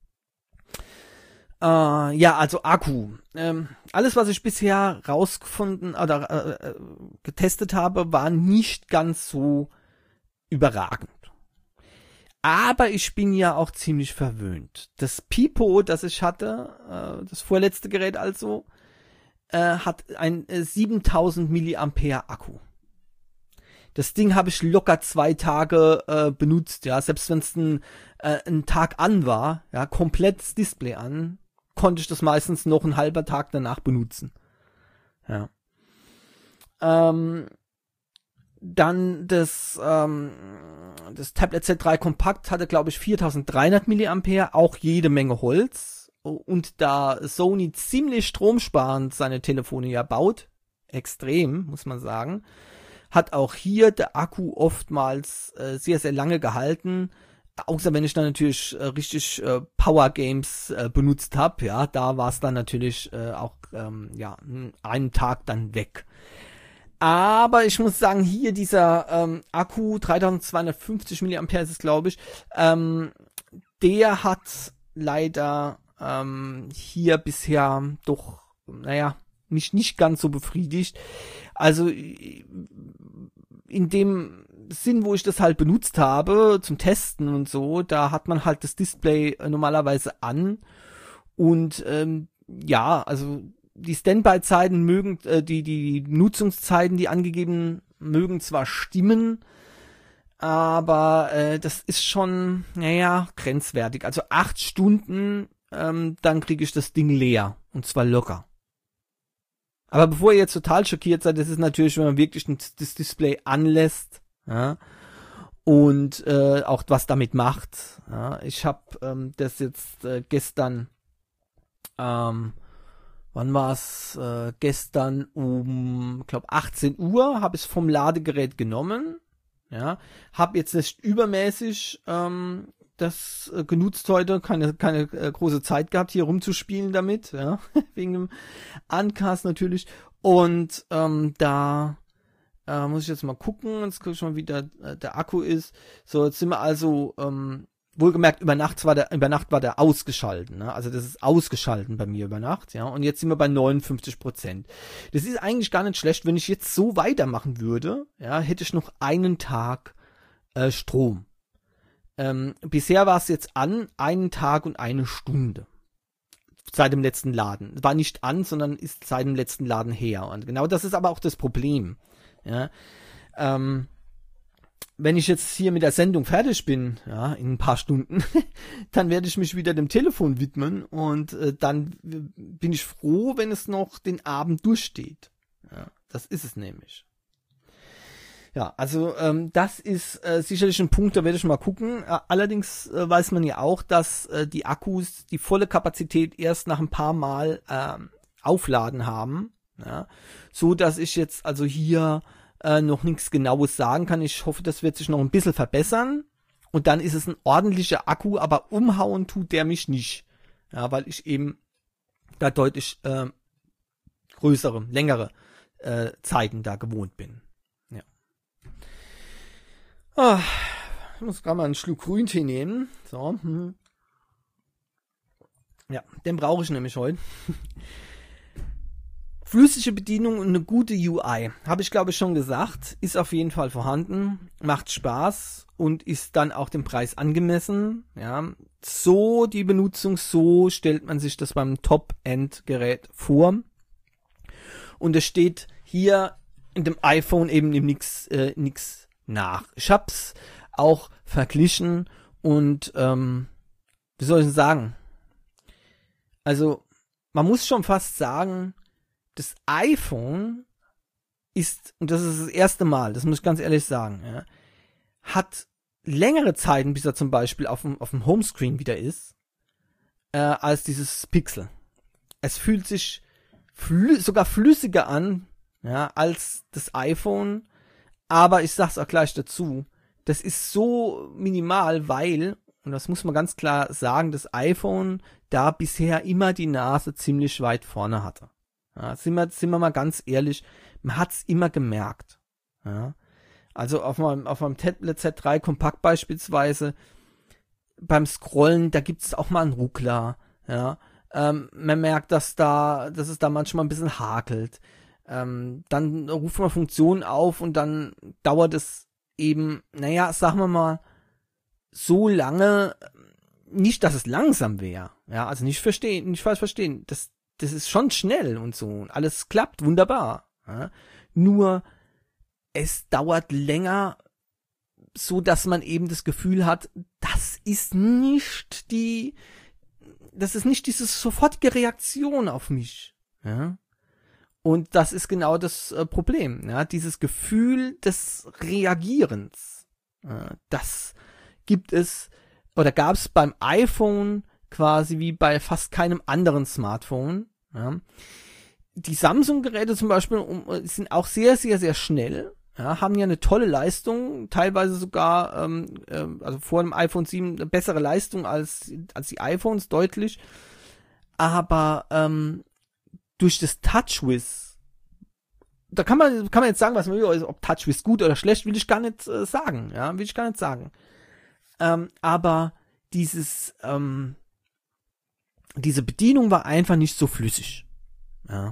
Äh, ja, also Akku. Ähm, alles, was ich bisher rausgefunden oder äh, getestet habe, war nicht ganz so überragend. Aber ich bin ja auch ziemlich verwöhnt. Das Pipo, das ich hatte, äh, das vorletzte Gerät also, äh, hat ein äh, siebentausend Milliampere Akku. Das Ding habe ich locker zwei Tage äh, benutzt, ja, selbst wenn es ein, äh, ein Tag an war, ja, komplett das Display an, konnte ich das meistens noch einen halben Tag danach benutzen. Ja. Ähm, dann das ähm, das Tablet Z drei Kompakt hatte, glaube ich, viertausenddreihundert Milliampere, auch jede Menge Holz. Und da Sony ziemlich stromsparend seine Telefone ja baut, extrem, muss man sagen, hat auch hier der Akku oftmals äh, sehr, sehr lange gehalten. Außer wenn ich dann natürlich äh, richtig äh, Power Games äh, benutzt habe, ja, da war es dann natürlich äh, auch ähm, ja einen Tag dann weg. Aber ich muss sagen, hier dieser ähm, Akku, dreitausendzweihundertfünfzig Milliampere ist es, glaube ich, ähm, der hat leider ähm, hier bisher doch, naja, mich nicht ganz so befriedigt. Also in dem Sinn, wo ich das halt benutzt habe, zum Testen und so, da hat man halt das Display normalerweise an und ähm, ja, also die Standby-Zeiten mögen, äh, die, die Nutzungszeiten, die angegeben, mögen zwar stimmen, aber äh, das ist schon, naja, grenzwertig. Also acht Stunden, ähm, dann kriege ich das Ding leer. Und zwar locker. Aber bevor ihr jetzt total schockiert seid, das ist natürlich, wenn man wirklich das Display anlässt, ja, und äh, auch was damit macht. Ja. Ich habe ähm, das jetzt äh, gestern, ähm, wann war es? Äh, gestern um, ich glaube achtzehn Uhr habe ich es vom Ladegerät genommen. Ja, habe jetzt nicht übermäßig ähm, das äh, genutzt heute, keine keine äh, große Zeit gehabt, hier rumzuspielen damit, ja, wegen dem Uncast natürlich. Und ähm, da äh, muss ich jetzt mal gucken, jetzt gucke ich mal, wie der, äh, der Akku ist. So, jetzt sind wir also, ähm, wohlgemerkt, über Nacht war der, über Nacht war der ausgeschalten, ne? Also das ist ausgeschalten bei mir über Nacht, ja. Und jetzt sind wir bei neunundfünfzig Prozent. Das ist eigentlich gar nicht schlecht, wenn ich jetzt so weitermachen würde, ja, hätte ich noch einen Tag äh, Strom. Ähm, bisher war es jetzt an, einen Tag und eine Stunde. Seit dem letzten Laden. War nicht an, sondern ist seit dem letzten Laden her. Und genau das ist aber auch das Problem. Ja. Ähm, wenn ich jetzt hier mit der Sendung fertig bin, ja, in ein paar Stunden, dann werde ich mich wieder dem Telefon widmen und äh, dann bin ich froh, wenn es noch den Abend durchsteht. Ja, das ist es nämlich. Ja, also ähm, das ist äh, sicherlich ein Punkt, da werde ich mal gucken. Äh, allerdings äh, weiß man ja auch, dass äh, die Akkus die volle Kapazität erst nach ein paar Mal äh, aufladen haben. Ja, so dass ich jetzt also hier äh, noch nichts Genaues sagen kann. Ich hoffe, das wird sich noch ein bisschen verbessern. Und dann ist es ein ordentlicher Akku, aber umhauen tut der mich nicht. Ja, weil ich eben da deutlich äh, größere, längere äh, Zeiten da gewohnt bin. Ja. Ah, ich muss gerade mal einen Schluck Grüntee nehmen. So. Hm. Ja, den brauche ich nämlich heute. Flüssige Bedienung und eine gute U I, habe ich glaube ich schon gesagt, ist auf jeden Fall vorhanden, macht Spaß und ist dann auch dem Preis angemessen. Ja, so die Benutzung, so stellt man sich das beim Top-End-Gerät vor. Und es steht hier in dem iPhone eben nichts äh, nix nach. Ich habe es auch verglichen und ähm, wie soll ich denn sagen? Also man muss schon fast sagen, das iPhone ist, und das ist das erste Mal, das muss ich ganz ehrlich sagen, ja, hat längere Zeiten, bis er zum Beispiel auf dem, auf dem Homescreen wieder ist, äh, als dieses Pixel. Es fühlt sich flü- sogar flüssiger an ja, als das iPhone. Aber ich sag's auch gleich dazu, das ist so minimal, weil, und das muss man ganz klar sagen, das iPhone da bisher immer die Nase ziemlich weit vorne hatte. Ja, sind wir, sind wir mal ganz ehrlich, man hat's immer gemerkt. Ja, also auf meinem, auf meinem Tablet Z drei Kompakt beispielsweise, beim Scrollen, da gibt's auch mal einen Ruckler. Ja, ähm, man merkt, dass da, dass es da manchmal ein bisschen hakelt. Ähm, dann ruft man Funktionen auf und dann dauert es eben, naja, sagen wir mal, so lange, nicht, dass es langsam wäre, ja, also nicht verstehen, nicht falsch verstehen, das, das ist schon schnell und so, und alles klappt wunderbar, ja? Nur, es dauert länger, so dass man eben das Gefühl hat, das ist nicht die, das ist nicht diese sofortige Reaktion auf mich, ja. Und das ist genau das äh, Problem, ja, dieses Gefühl des Reagierens, äh, das gibt es oder gab es beim iPhone quasi wie bei fast keinem anderen Smartphone. Ja. Die Samsung-Geräte zum Beispiel um, sind auch sehr, sehr, sehr schnell, ja, haben ja eine tolle Leistung, teilweise sogar, ähm, äh, also vor dem iPhone sieben eine bessere Leistung als als die iPhones, deutlich, aber ähm, durch das TouchWiz, da kann man kann man jetzt sagen, was man will, ob TouchWiz gut oder schlecht, will ich gar nicht äh, sagen, ja, will ich gar nicht sagen. Ähm, aber dieses, ähm, diese Bedienung war einfach nicht so flüssig, ja.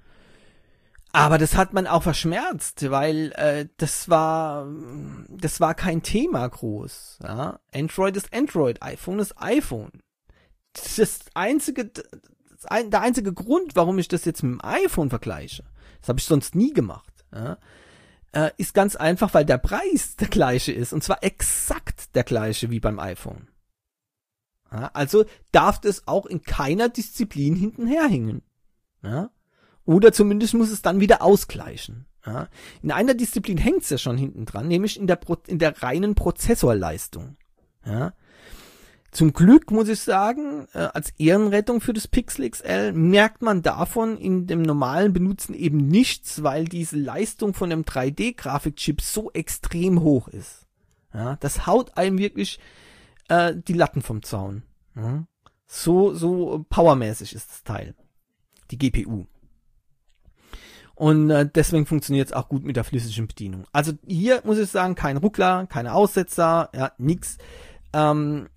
Aber das hat man auch verschmerzt, weil äh, das war, das war kein Thema groß, ja. Android ist Android, iPhone ist iPhone. Das ist das einzige der einzige Grund, warum ich das jetzt mit dem iPhone vergleiche, das habe ich sonst nie gemacht, ja, äh, ist ganz einfach, weil der Preis der gleiche ist, und zwar exakt der gleiche wie beim iPhone. Ja, also darf es auch in keiner Disziplin hintenherhängen. Ja, oder zumindest muss es dann wieder ausgleichen. Ja, in einer Disziplin hängt es ja schon hinten dran, nämlich in der, Pro- in der reinen Prozessorleistung. Ja. Zum Glück muss ich sagen, äh, als Ehrenrettung für das Pixel X L merkt man davon in dem normalen Benutzen eben nichts, weil diese Leistung von dem drei D-Grafikchip so extrem hoch ist. Ja, das haut einem wirklich äh, die Latten vom Zaun. Ja, so so powermäßig ist das Teil, die G P U. Und äh, deswegen funktioniert es auch gut mit der flüssigen Bedienung. Also hier muss ich sagen, kein Ruckler, keine Aussetzer, ja, nix. Ähm,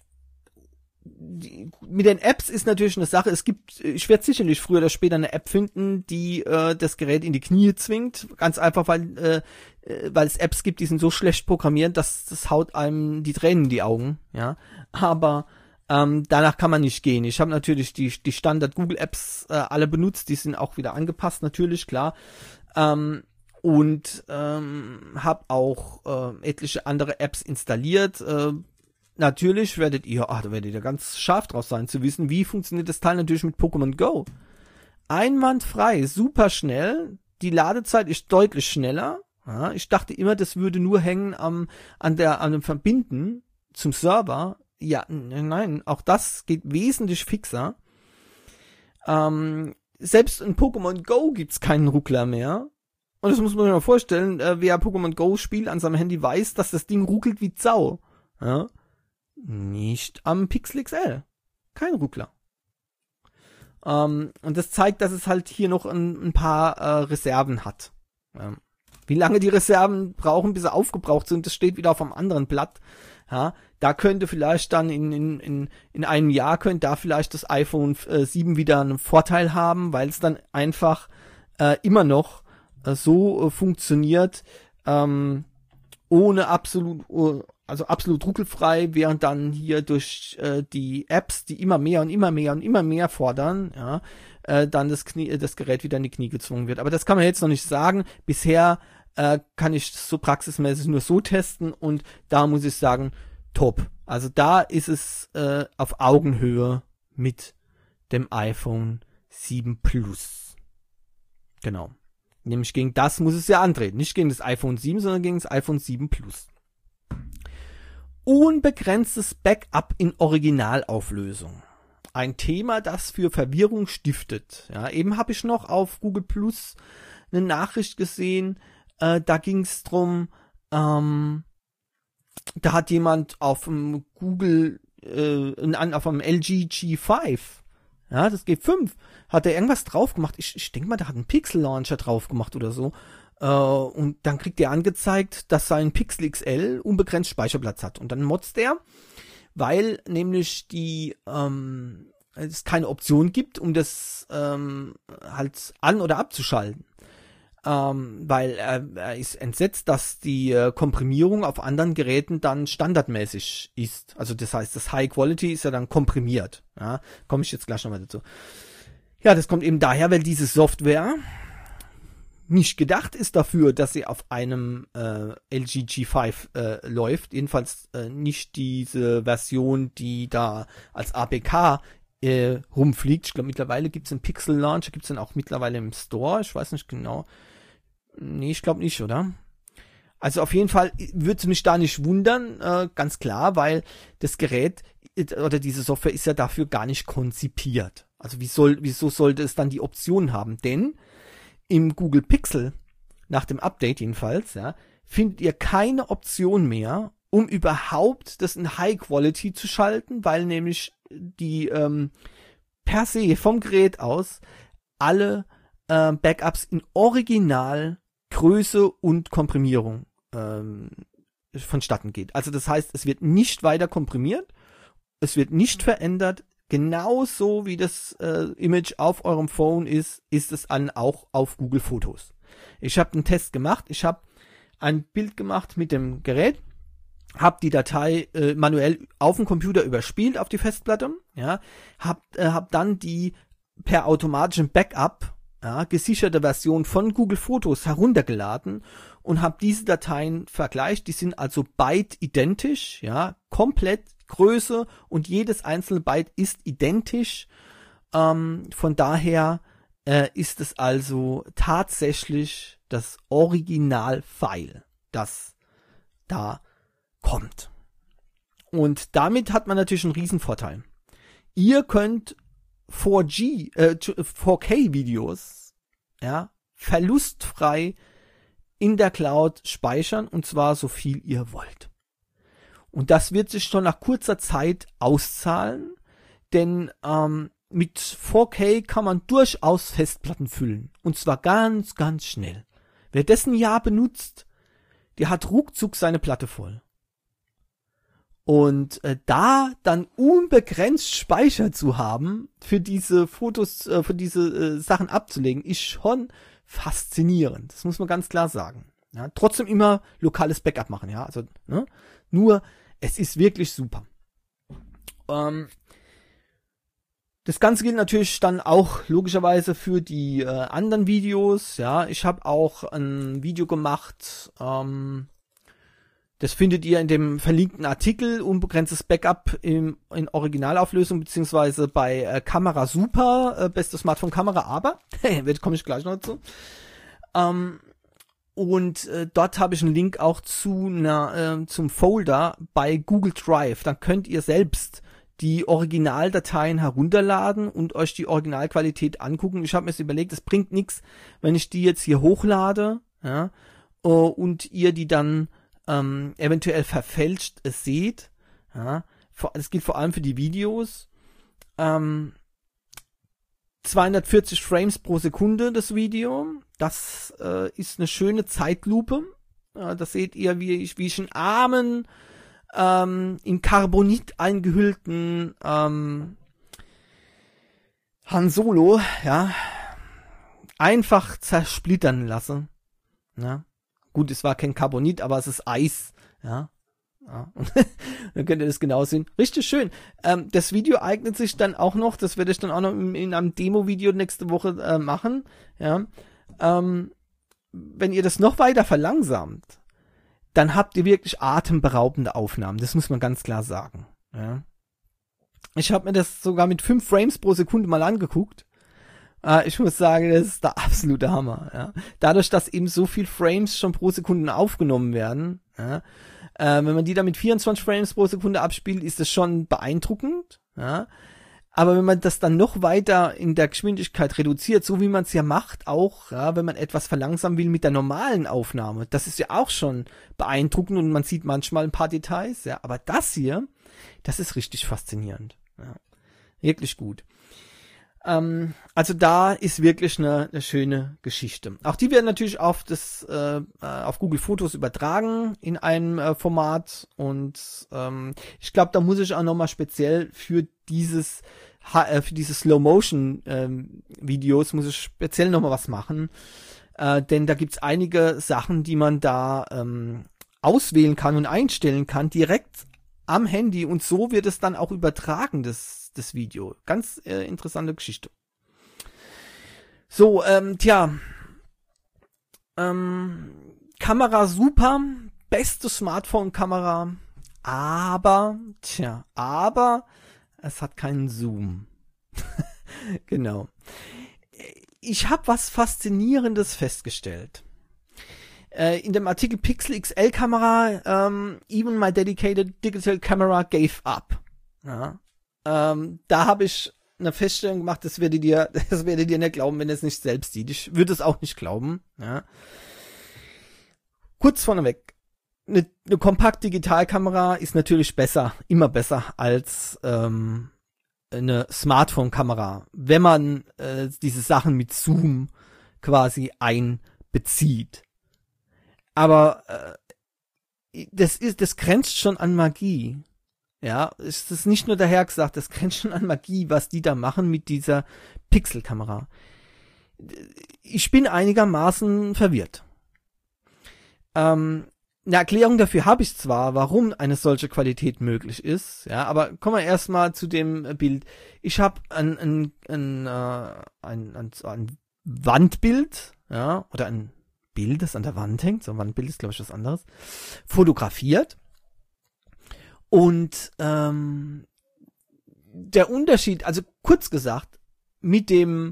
Die, mit den Apps ist natürlich eine Sache, es gibt, ich werde sicherlich früher oder später eine App finden, die äh, das Gerät in die Knie zwingt, ganz einfach, weil äh, weil es Apps gibt, die sind so schlecht programmiert, dass das haut einem die Tränen in die Augen, ja, aber ähm, danach kann man nicht gehen. Ich habe natürlich die die Standard Google Apps äh, alle benutzt, die sind auch wieder angepasst, natürlich, klar, ähm, und ähm, habe auch äh, etliche andere Apps installiert. äh, Natürlich werdet ihr, ach, da werdet ihr ganz scharf drauf sein, zu wissen, wie funktioniert das Teil natürlich mit Pokémon Go. Einwandfrei, super schnell, die Ladezeit ist deutlich schneller. Ja, ich dachte immer, das würde nur hängen am, an der, an dem Verbinden zum Server. Ja, nein, auch das geht wesentlich fixer. Ähm, selbst in Pokémon Go gibt's keinen Ruckler mehr. Und das muss man sich mal vorstellen, äh, wer Pokémon Go spielt an seinem Handy weiß, dass das Ding ruckelt wie Sau. Ja. Nicht am Pixel X L. Kein Ruckler. Ähm, und das zeigt, dass es halt hier noch ein, ein paar äh, Reserven hat. Ähm, wie lange die Reserven brauchen, bis sie aufgebraucht sind, das steht wieder auf einem anderen Blatt. Ja, da könnte vielleicht dann in, in, in, in einem Jahr könnte da vielleicht das iPhone äh, sieben wieder einen Vorteil haben, weil es dann einfach äh, immer noch äh, so äh, funktioniert, ähm, ohne absolut uh, also absolut ruckelfrei, während dann hier durch äh, die Apps, die immer mehr und immer mehr und immer mehr fordern, ja, äh, dann das Knie, das Gerät wieder in die Knie gezwungen wird. Aber das kann man jetzt noch nicht sagen. Bisher äh, kann ich so praxismäßig nur so testen, und da muss ich sagen, top. Also da ist es äh, auf Augenhöhe mit dem iPhone sieben Plus. Genau. Nämlich gegen das muss es ja antreten. Nicht gegen das iPhone sieben, sondern gegen das iPhone sieben Plus. Unbegrenztes Backup in Originalauflösung. Ein Thema, das für Verwirrung stiftet. Ja, eben habe ich noch auf Google Plus eine Nachricht gesehen, äh, da ging es drum, ähm, da hat jemand auf dem Google, äh, auf dem L G G fünf, ja, das G fünf, hat er irgendwas drauf gemacht. Ich, ich denke mal, da hat ein Pixel Launcher drauf gemacht oder so. Äh, und dann kriegt er angezeigt, dass sein Pixel X L unbegrenzt Speicherplatz hat. Und dann motzt er, weil nämlich die, ähm, es keine Option gibt, um das ähm, halt an- oder abzuschalten. Ähm, weil er, er ist entsetzt, dass die äh, Komprimierung auf anderen Geräten dann standardmäßig ist. Also das heißt, das High Quality ist ja dann komprimiert. Ja, komme ich jetzt gleich nochmal dazu. Ja, das kommt eben daher, weil diese Software nicht gedacht ist dafür, dass sie auf einem äh, L G G fünf äh, läuft. Jedenfalls äh, nicht diese Version, die da als A P K äh, rumfliegt. Ich glaube, mittlerweile gibt es einen Pixel Launcher, gibt es dann auch mittlerweile im Store. Ich weiß nicht genau. Nee, ich glaube nicht, oder? Also auf jeden Fall würde es mich da nicht wundern, äh, ganz klar, weil das Gerät oder diese Software ist ja dafür gar nicht konzipiert. Also wie soll, wieso sollte es dann die Option haben? Denn im Google Pixel, nach dem Update jedenfalls, ja, findet ihr keine Option mehr, um überhaupt das in High Quality zu schalten, weil nämlich die ähm, per se vom Gerät aus alle äh, Backups in Original Größe und Komprimierung ähm, vonstatten geht. Also das heißt, es wird nicht weiter komprimiert, es wird nicht verändert, genauso wie das äh, Image auf eurem Phone ist, ist es an auch auf Google Fotos. Ich habe einen Test gemacht, ich habe ein Bild gemacht mit dem Gerät, habe die Datei äh, manuell auf dem Computer überspielt auf die Festplatte, ja, habe äh, hab dann die per automatischem Backup ja, gesicherte Version von Google Fotos heruntergeladen und habe diese Dateien vergleicht. Die sind also byte identisch, ja, komplett Größe und jedes einzelne Byte ist identisch. Ähm, von daher äh, ist es also tatsächlich das Original-File, das da kommt. Und damit hat man natürlich einen Riesenvorteil. Ihr könnt vier G, äh, vier K Videos, ja, verlustfrei in der Cloud speichern und zwar so viel ihr wollt. Und das wird sich schon nach kurzer Zeit auszahlen, denn ähm, mit vier K kann man durchaus Festplatten füllen und zwar ganz, ganz schnell. Wer das ein Jahr benutzt, der hat ruckzuck seine Platte voll. Und äh, da dann unbegrenzt Speicher zu haben, für diese Fotos, äh, für diese äh, Sachen abzulegen, ist schon faszinierend. Das muss man ganz klar sagen. Ja, trotzdem immer lokales Backup machen, ja. Also, ne? Nur, es ist wirklich super. Ähm, das Ganze gilt natürlich dann auch logischerweise für die äh, anderen Videos, ja. Ich habe auch ein Video gemacht, ähm, das findet ihr in dem verlinkten Artikel, unbegrenztes Backup im, in Originalauflösung, beziehungsweise bei äh, Kamera Super, äh, beste Smartphone-Kamera, aber, komme ich gleich noch dazu. Ähm, und äh, dort habe ich einen Link auch zu einer, äh, zum Folder bei Google Drive. Dann könnt ihr selbst die Originaldateien herunterladen und euch die Originalqualität angucken. Ich habe mir jetzt überlegt, es bringt nichts, wenn ich die jetzt hier hochlade, ja, uh, und ihr die dann Ähm, eventuell verfälscht es seht. Ja, das gilt vor allem für die Videos. Ähm, zweihundertvierzig Frames pro Sekunde das Video. Das äh, ist eine schöne Zeitlupe. Ja, das seht ihr, wie ich, wie ich einen armen, ähm, in Carbonit eingehüllten ähm, Han Solo, ja, einfach zersplittern lasse. Ja. Gut, es war kein Carbonit, aber es ist Eis, ja. ja. Dann könnt ihr das genau sehen. Richtig schön. Ähm, das Video eignet sich dann auch noch, das werde ich dann auch noch in, in einem Demo-Video nächste Woche äh, machen, ja. Ähm, wenn ihr das noch weiter verlangsamt, dann habt ihr wirklich atemberaubende Aufnahmen. Das muss man ganz klar sagen, ja. Ich habe mir das sogar mit fünf Frames pro Sekunde mal angeguckt. Uh, ich muss sagen, das ist der absolute Hammer. Ja. Dadurch, dass eben so viel Frames schon pro Sekunde aufgenommen werden, ja, äh, wenn man die dann mit vierundzwanzig Frames pro Sekunde abspielt, ist das schon beeindruckend. Ja. Aber wenn man das dann noch weiter in der Geschwindigkeit reduziert, so wie man es ja macht, auch, ja, wenn man etwas verlangsamen will mit der normalen Aufnahme, das ist ja auch schon beeindruckend und man sieht manchmal ein paar Details, ja, aber das hier, das ist richtig faszinierend, ja, wirklich gut. Ähm, also da ist wirklich eine, eine schöne Geschichte. Auch die werden natürlich auf das, äh, auf Google Fotos übertragen in einem äh, Format und ähm, ich glaube, da muss ich auch nochmal speziell für dieses für diese Slow-Motion-Videos ähm, muss ich speziell nochmal was machen, äh, denn da gibt's einige Sachen, die man da ähm, auswählen kann und einstellen kann, direkt am Handy und so wird es dann auch übertragen, das, das Video. Ganz äh, interessante Geschichte. So, ähm, tja, ähm, Kamera super, beste Smartphone-Kamera, aber, tja, aber es hat keinen Zoom. Genau. Ich habe was Faszinierendes festgestellt. Äh, in dem Artikel Pixel X L Kamera, um, even my dedicated digital camera gave up. Ja. Ähm, da habe ich eine Feststellung gemacht, das werdet ihr, das werdet ihr nicht glauben, wenn ihr es nicht selbst sieht. Ich würde es auch nicht glauben. Ja. Kurz vorneweg. Eine, eine Kompakt-Digitalkamera ist natürlich besser, immer besser als ähm, eine Smartphone-Kamera, wenn man äh, diese Sachen mit Zoom quasi einbezieht. Aber äh, das ist, das grenzt schon an Magie. Ja, es ist nicht nur dahergesagt, das grenzt schon an Magie, was die da machen mit dieser Pixelkamera. Ich bin einigermaßen verwirrt. Ähm, Eine Erklärung dafür habe ich zwar, warum eine solche Qualität möglich ist, ja, aber kommen wir erstmal zu dem Bild. Ich habe ein, ein, ein, äh, ein, ein, ein Wandbild, ja, oder ein Bild, das an der Wand hängt, so ein Wandbild ist, glaube ich, was anderes, fotografiert. Und ähm, der Unterschied, also kurz gesagt, mit dem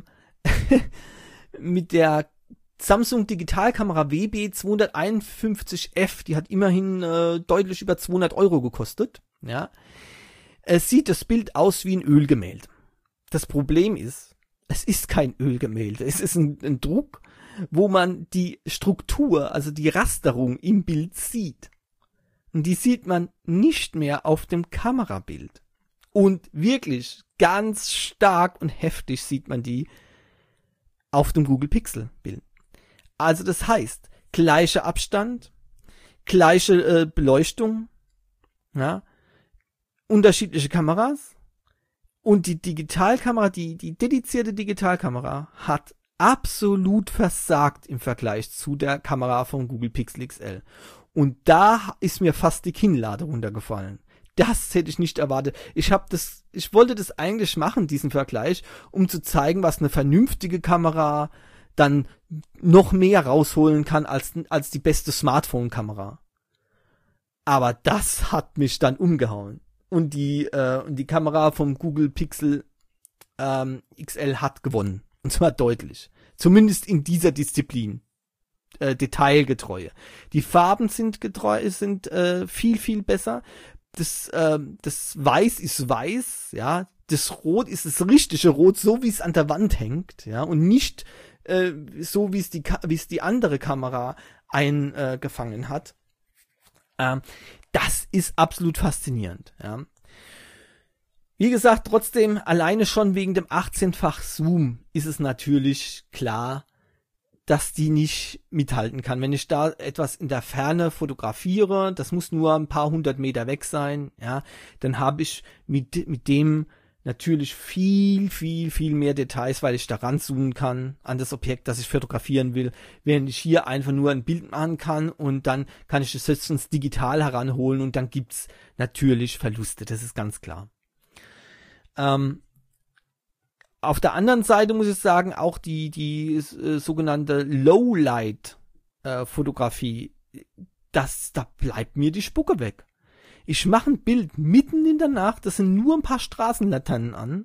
mit der Samsung Digitalkamera W B zweihunderteinundfünfzig F, die hat immerhin äh, deutlich über zweihundert Euro gekostet, ja. Es sieht das Bild aus wie ein Ölgemälde. Das Problem ist, es ist kein Ölgemälde, es ist ein, ein Druck, wo man die Struktur, also die Rasterung im Bild sieht. Und die sieht man nicht mehr auf dem Kamerabild. Und wirklich ganz stark und heftig sieht man die auf dem Google Pixel Bild. Also das heißt, gleicher Abstand, gleiche äh, Beleuchtung, ja, unterschiedliche Kameras und die Digitalkamera, die, die dedizierte Digitalkamera hat absolut versagt im Vergleich zu der Kamera von Google Pixel X L. Und da ist mir fast die Kinnlade runtergefallen. Das hätte ich nicht erwartet. Ich habe das, ich wollte das eigentlich machen, diesen Vergleich, um zu zeigen, was eine vernünftige Kamera dann noch mehr rausholen kann als, als die beste Smartphone-Kamera. Aber das hat mich dann umgehauen. Und die, äh, und die Kamera vom Google Pixel ähm, X L hat gewonnen. Und zwar deutlich. Zumindest in dieser Disziplin. Äh, Detailgetreue. Die Farben sind getreu, sind äh, viel, viel besser. Das, äh, das Weiß ist weiß, ja. Das Rot ist das richtige Rot, so wie es an der Wand hängt, ja. Und nicht äh, so wie es die, wie es die andere Kamera eingefangen äh, hat. Ähm, das ist absolut faszinierend, ja. Wie gesagt, trotzdem, alleine schon wegen dem achtzehnfach Zoom ist es natürlich klar, dass die nicht mithalten kann. Wenn ich da etwas in der Ferne fotografiere, das muss nur ein paar hundert Meter weg sein, ja, dann habe ich mit, mit dem natürlich viel, viel, viel mehr Details, weil ich da ranzoomen kann an das Objekt, das ich fotografieren will, während ich hier einfach nur ein Bild machen kann und dann kann ich das höchstens digital heranholen und dann gibt's natürlich Verluste, das ist ganz klar. Ähm, auf der anderen Seite muss ich sagen, auch die, die äh, sogenannte Lowlight-Fotografie, äh, das, da bleibt mir die Spucke weg. Ich mache ein Bild mitten in der Nacht, das sind nur ein paar Straßenlaternen an.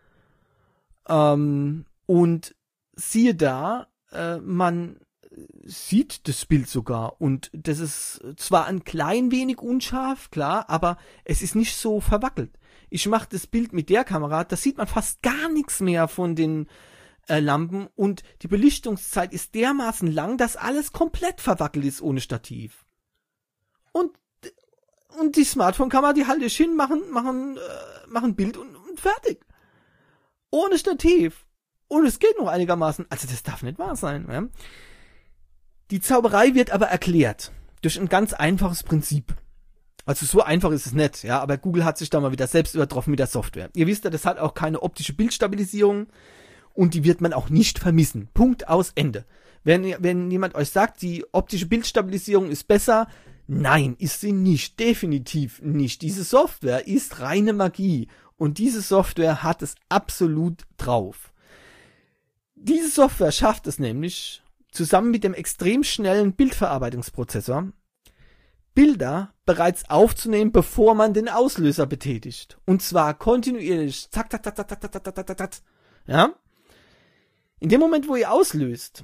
Ähm, und siehe da, äh, man sieht das Bild sogar. Und das ist zwar ein klein wenig unscharf, klar, aber es ist nicht so verwackelt. ich mache das Bild mit der Kamera, da sieht man fast gar nichts mehr von den äh, Lampen und die Belichtungszeit ist dermaßen lang, dass alles komplett verwackelt ist ohne Stativ. Und und die Smartphone-Kamera, die halte ich hin, machen machen äh, machen Bild und, und fertig. Ohne Stativ. Und es geht noch einigermaßen. Also das darf nicht wahr sein. Ja? Die Zauberei wird aber erklärt durch ein ganz einfaches Prinzip. Also so einfach ist es nicht, ja, aber Google hat sich da mal wieder selbst übertroffen mit der Software. Ihr wisst ja, das hat auch keine optische Bildstabilisierung und die wird man auch nicht vermissen. Punkt, aus, Ende. Wenn, wenn jemand euch sagt, die optische Bildstabilisierung ist besser, nein, ist sie nicht, definitiv nicht. Diese Software ist reine Magie und diese Software hat es absolut drauf. Diese Software schafft es nämlich, zusammen mit dem extrem schnellen Bildverarbeitungsprozessor, Bilder bereits aufzunehmen, bevor man den Auslöser betätigt. Und zwar kontinuierlich. Zack, zack, zack, zack, zack, zack, zack, zack, zack. Ja? In dem Moment, wo ihr auslöst,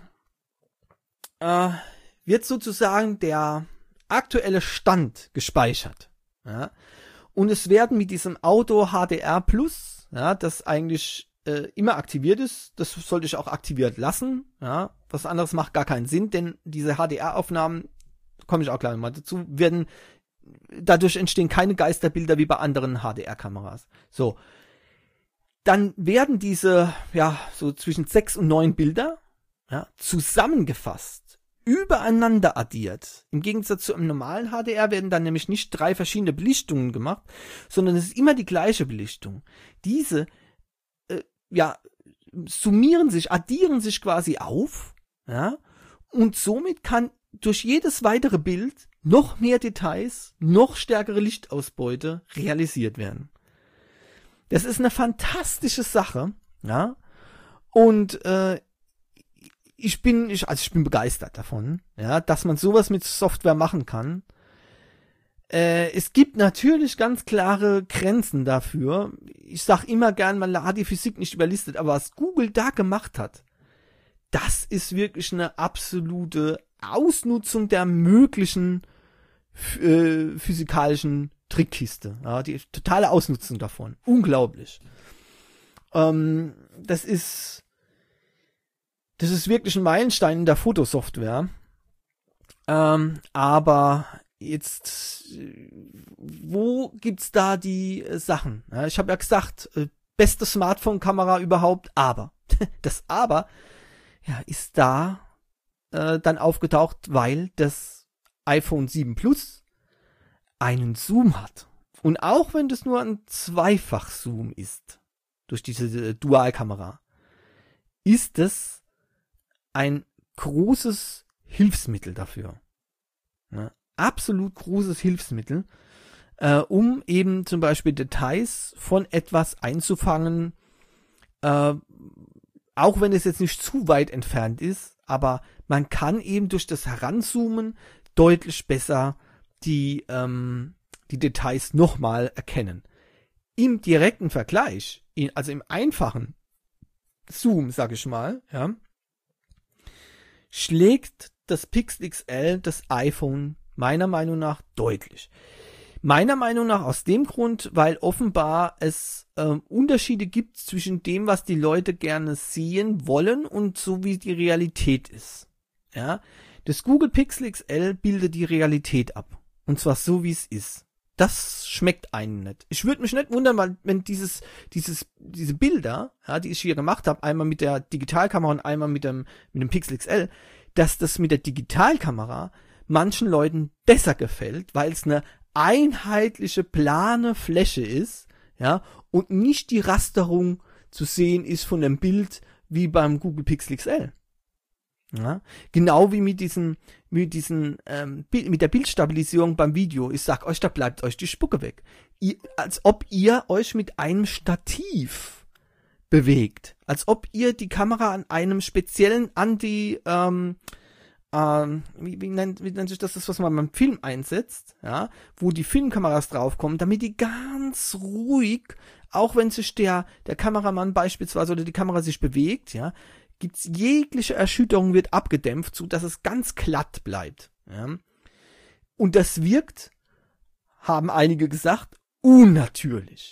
äh, wird sozusagen der aktuelle Stand gespeichert. Ja? Und es werden mit diesem Auto H D R Plus, ja, das eigentlich äh, immer aktiviert ist, das sollte ich auch aktiviert lassen. Ja? Was anderes macht gar keinen Sinn, denn diese H D R-Aufnahmen, komme ich auch gleich mal dazu, werden, dadurch entstehen keine Geisterbilder wie bei anderen H D R-Kameras. So. Dann werden diese, ja, so zwischen sechs und neun Bilder, ja, zusammengefasst, übereinander addiert. Im Gegensatz zu einem normalen H D R werden dann nämlich nicht drei verschiedene Belichtungen gemacht, sondern es ist immer die gleiche Belichtung. Diese, äh, ja, summieren sich, addieren sich quasi auf, ja, und somit kann durch jedes weitere Bild noch mehr Details, noch stärkere Lichtausbeute realisiert werden. Das ist eine fantastische Sache, ja. Und äh, ich bin, ich, also ich bin begeistert davon, ja, dass man sowas mit Software machen kann. Äh, es gibt natürlich ganz klare Grenzen dafür. Ich sag immer gern, man hat die Physik nicht überlistet, aber was Google da gemacht hat, das ist wirklich eine absolute Ausnutzung der möglichen äh, physikalischen Trickkiste. Ja, die totale Ausnutzung davon. Unglaublich. Ähm, das ist das ist wirklich ein Meilenstein in der Fotosoftware. Ähm, aber jetzt, wo gibt's da die äh, Sachen? Ja, ich habe ja gesagt, äh, beste Smartphone-Kamera überhaupt, aber das Aber ja, ist da äh, dann aufgetaucht, weil das iPhone sieben Plus einen Zoom hat. Und auch wenn das nur ein Zweifach-Zoom ist, durch diese äh, Dualkamera, ist es ein großes Hilfsmittel dafür. Ja, absolut großes Hilfsmittel, äh, um eben zum Beispiel Details von etwas einzufangen, äh, auch wenn es jetzt nicht zu weit entfernt ist, aber man kann eben durch das Heranzoomen deutlich besser die, ähm, die Details nochmal erkennen. Im direkten Vergleich, in, also im einfachen Zoom, sag ich mal, ja, schlägt das Pixel X L das iPhone meiner Meinung nach deutlich. Meiner Meinung nach aus dem Grund, weil offenbar es ähm, Unterschiede gibt zwischen dem, was die Leute gerne sehen wollen und so wie die Realität ist. Ja, das Google Pixel X L bildet die Realität ab. Und zwar so, wie es ist. Das schmeckt einem nicht. Ich würde mich nicht wundern, weil wenn dieses, dieses, diese Bilder, ja, die ich hier gemacht habe, einmal mit der Digitalkamera und einmal mit dem, mit dem Pixel X L, dass das mit der Digitalkamera manchen Leuten besser gefällt, weil es eine einheitliche, plane Fläche ist, ja, und nicht die Rasterung zu sehen ist von dem Bild wie beim Google Pixel X L. Ja, genau wie mit diesen, mit diesen, ähm, mit der Bildstabilisierung beim Video. Ich sag euch, da bleibt euch die Spucke weg. Ihr, als ob ihr euch mit einem Stativ bewegt. Als ob ihr die Kamera an einem speziellen Anti, ähm, ähm, wie, wie, nennt, wie nennt sich das, das, was man beim Film einsetzt, ja, wo die Filmkameras draufkommen, damit die ganz ruhig, auch wenn sich der, der Kameramann beispielsweise oder die Kamera sich bewegt, ja, gibt's jegliche Erschütterung wird abgedämpft, so dass es ganz glatt bleibt. Ja. Und das wirkt, haben einige gesagt, unnatürlich.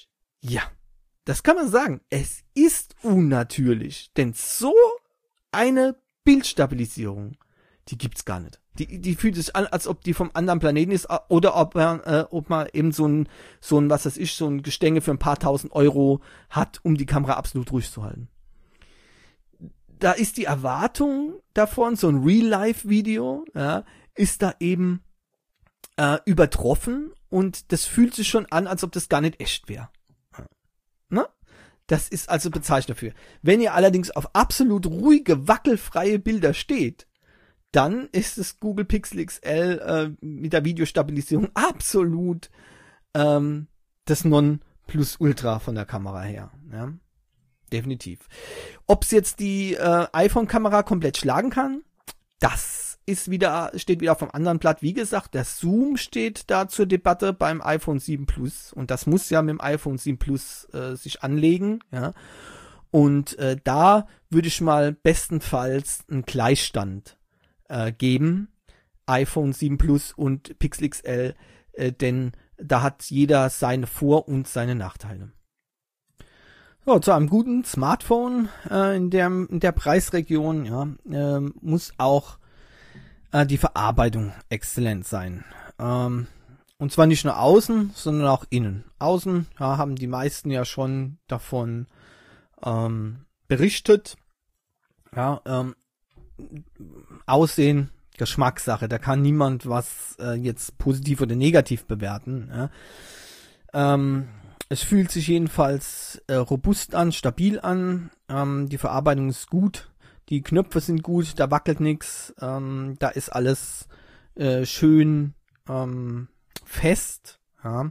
Ja, das kann man sagen. Es ist unnatürlich, denn so eine Bildstabilisierung, die gibt's gar nicht. Die, die fühlt sich an, als ob die vom anderen Planeten ist, oder ob man, äh, ob man eben so ein, so ein, was das ist, so ein Gestänge für ein paar tausend Euro hat, um die Kamera absolut ruhig zu halten. Da ist die Erwartung davon, so ein Real-Life-Video, ja, ist da eben äh, übertroffen und das fühlt sich schon an, als ob das gar nicht echt wäre. Ne? Das ist also bezeichnend dafür. Wenn ihr allerdings auf absolut ruhige, wackelfreie Bilder steht, dann ist das Google Pixel X L äh, mit der Videostabilisierung absolut ähm, das Nonplusultra von der Kamera her. Ja? Definitiv. Ob es jetzt die äh, iPhone-Kamera komplett schlagen kann, das ist wieder, steht wieder auf einem anderen Blatt. Wie gesagt, der Zoom steht da zur Debatte beim iPhone sieben Plus und das muss ja mit dem iPhone sieben Plus äh, sich anlegen. Ja? Und äh, da würde ich mal bestenfalls einen Gleichstand geben, iPhone sieben Plus und Pixel X L, äh, denn da hat jeder seine Vor- und seine Nachteile. So, zu einem guten Smartphone äh, in, der, in der Preisregion ja, äh, muss auch äh, die Verarbeitung exzellent sein. Ähm, und zwar nicht nur außen, sondern auch innen. Außen ja, haben die meisten ja schon davon ähm, berichtet. Ja, ähm, Aussehen, Geschmackssache, da kann niemand was äh, jetzt positiv oder negativ bewerten. Ja. Ähm, es fühlt sich jedenfalls äh, robust an, stabil an, ähm, die Verarbeitung ist gut, die Knöpfe sind gut, da wackelt nichts, ähm, da ist alles äh, schön ähm, fest. Ja.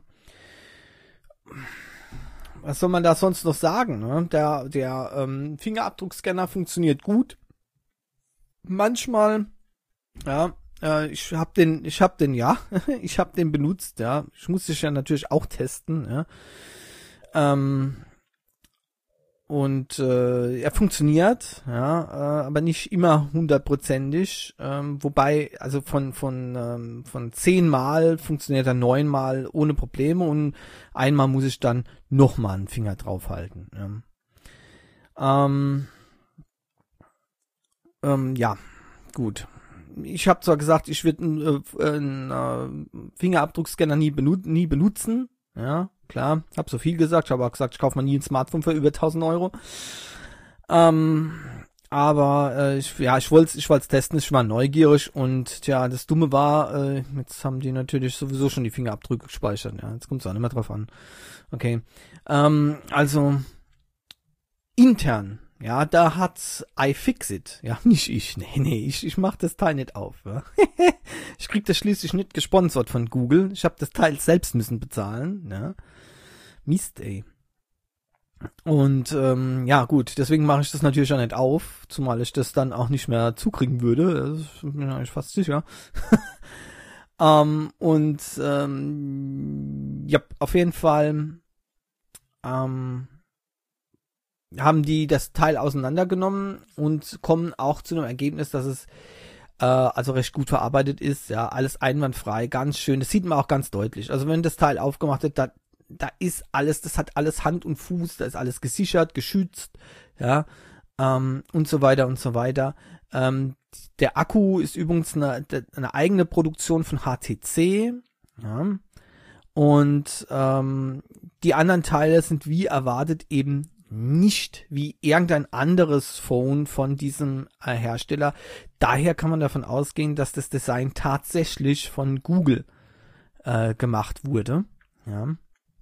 Was soll man da sonst noch sagen? Ne? Der, der ähm, Fingerabdruckscanner funktioniert gut. Manchmal, ja, äh, ich hab den, ich hab den, ja, ich hab den benutzt, ja. Ich muss es ja natürlich auch testen, ja. Ähm, und äh, er funktioniert, ja, äh, aber nicht immer hundertprozentig. Ähm, wobei, also von von ähm, von zehnmal funktioniert er neunmal ohne Probleme und einmal muss ich dann nochmal einen Finger draufhalten. Ja. Ähm, Ähm, ja, gut. Ich habe zwar gesagt, ich würde einen, äh, einen äh, Fingerabdruckscanner nie, benu- nie benutzen. Ja, klar. Hab so viel gesagt. Ich habe auch gesagt, ich kaufe mal nie ein Smartphone für über tausend Euro. Ähm, aber äh, ich, ja, ich wollte ich wollte es testen. Ich war neugierig und tja, das Dumme war, äh, jetzt haben die natürlich sowieso schon die Fingerabdrücke gespeichert. Ja, jetzt kommt es auch nicht mehr drauf an. Okay. Ähm, also intern. Ja, da hat iFixit, ja, nicht ich, nee, nee, ich, ich mach das Teil nicht auf, ja. Ich krieg das schließlich nicht gesponsert von Google, ich hab das Teil selbst müssen bezahlen, ja. Mist, ey. Und, ähm, ja, gut, deswegen mache ich das natürlich auch nicht auf, zumal ich das dann auch nicht mehr zukriegen würde, das bin ich eigentlich fast sicher. ähm, und, ähm, ja, auf jeden Fall, ähm, haben die das Teil auseinandergenommen und kommen auch zu einem Ergebnis, dass es äh, also recht gut verarbeitet ist, ja, alles einwandfrei, ganz schön, das sieht man auch ganz deutlich, also wenn das Teil aufgemacht wird, da, da ist alles, das hat alles Hand und Fuß, da ist alles gesichert, geschützt, ja, ähm, und so weiter und so weiter. Ähm, der Akku ist übrigens eine, eine eigene Produktion von H T C, ja, und ähm, die anderen Teile sind wie erwartet eben nicht wie irgendein anderes Phone von diesem äh, Hersteller. Daher kann man davon ausgehen, dass das Design tatsächlich von Google äh, gemacht wurde. Ja.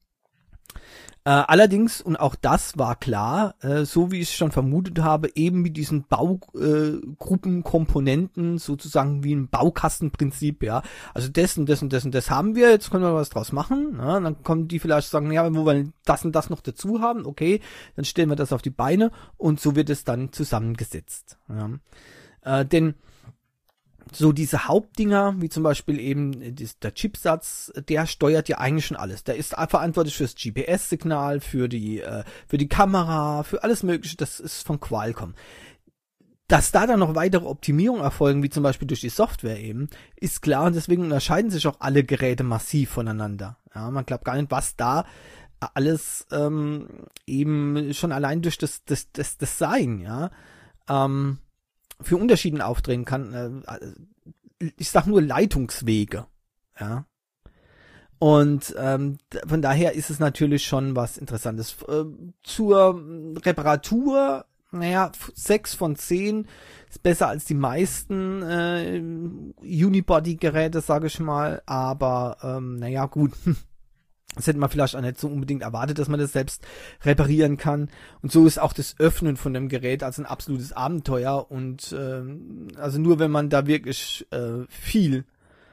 Äh, allerdings, und auch das war klar, äh, so wie ich es schon vermutet habe, eben mit diesen Baugruppenkomponenten, äh, sozusagen wie ein Baukastenprinzip, ja. Also das und das und das und das haben wir, jetzt können wir was draus machen. Ja? Dann kommen die vielleicht sagen, ja, wo wir das und das noch dazu haben, okay, dann stellen wir das auf die Beine und so wird es dann zusammengesetzt. Ja. Äh, denn so diese Hauptdinger, wie zum Beispiel eben der Chipsatz, der steuert ja eigentlich schon alles. Der ist verantwortlich fürs G P S-Signal, für die äh, für die Kamera, für alles Mögliche. Das ist von Qualcomm. Dass da dann noch weitere Optimierungen erfolgen, wie zum Beispiel durch die Software eben, ist klar und deswegen unterscheiden sich auch alle Geräte massiv voneinander. Ja, man glaubt gar nicht, was da alles ähm, eben schon allein durch das, das, das Design, ja, ähm, für Unterschieden aufdrehen kann. Äh, ich sag nur Leitungswege, ja. Und ähm, von daher ist es natürlich schon was Interessantes. Äh, zur Reparatur, naja, sechs von zehn ist besser als die meisten äh, Unibody-Geräte, sage ich mal. Aber ähm, naja, gut, das hätte man vielleicht auch nicht so unbedingt erwartet, dass man das selbst reparieren kann. Und so ist auch das Öffnen von dem Gerät also ein absolutes Abenteuer. Und äh, also nur wenn man da wirklich äh, viel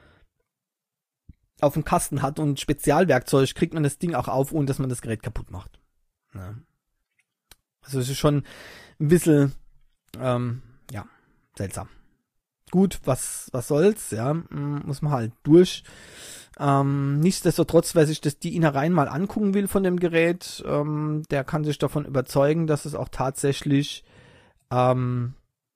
auf dem Kasten hat und Spezialwerkzeug, kriegt man das Ding auch auf, ohne dass man das Gerät kaputt macht. Ja. Also es ist schon ein bisschen, ähm, ja, seltsam. Gut, was was soll's, ja, muss man halt durch. Ähm, nichtsdestotrotz, wer sich das die Innereien mal angucken will von dem Gerät, ähm, der kann sich davon überzeugen, dass es auch tatsächlich ähm,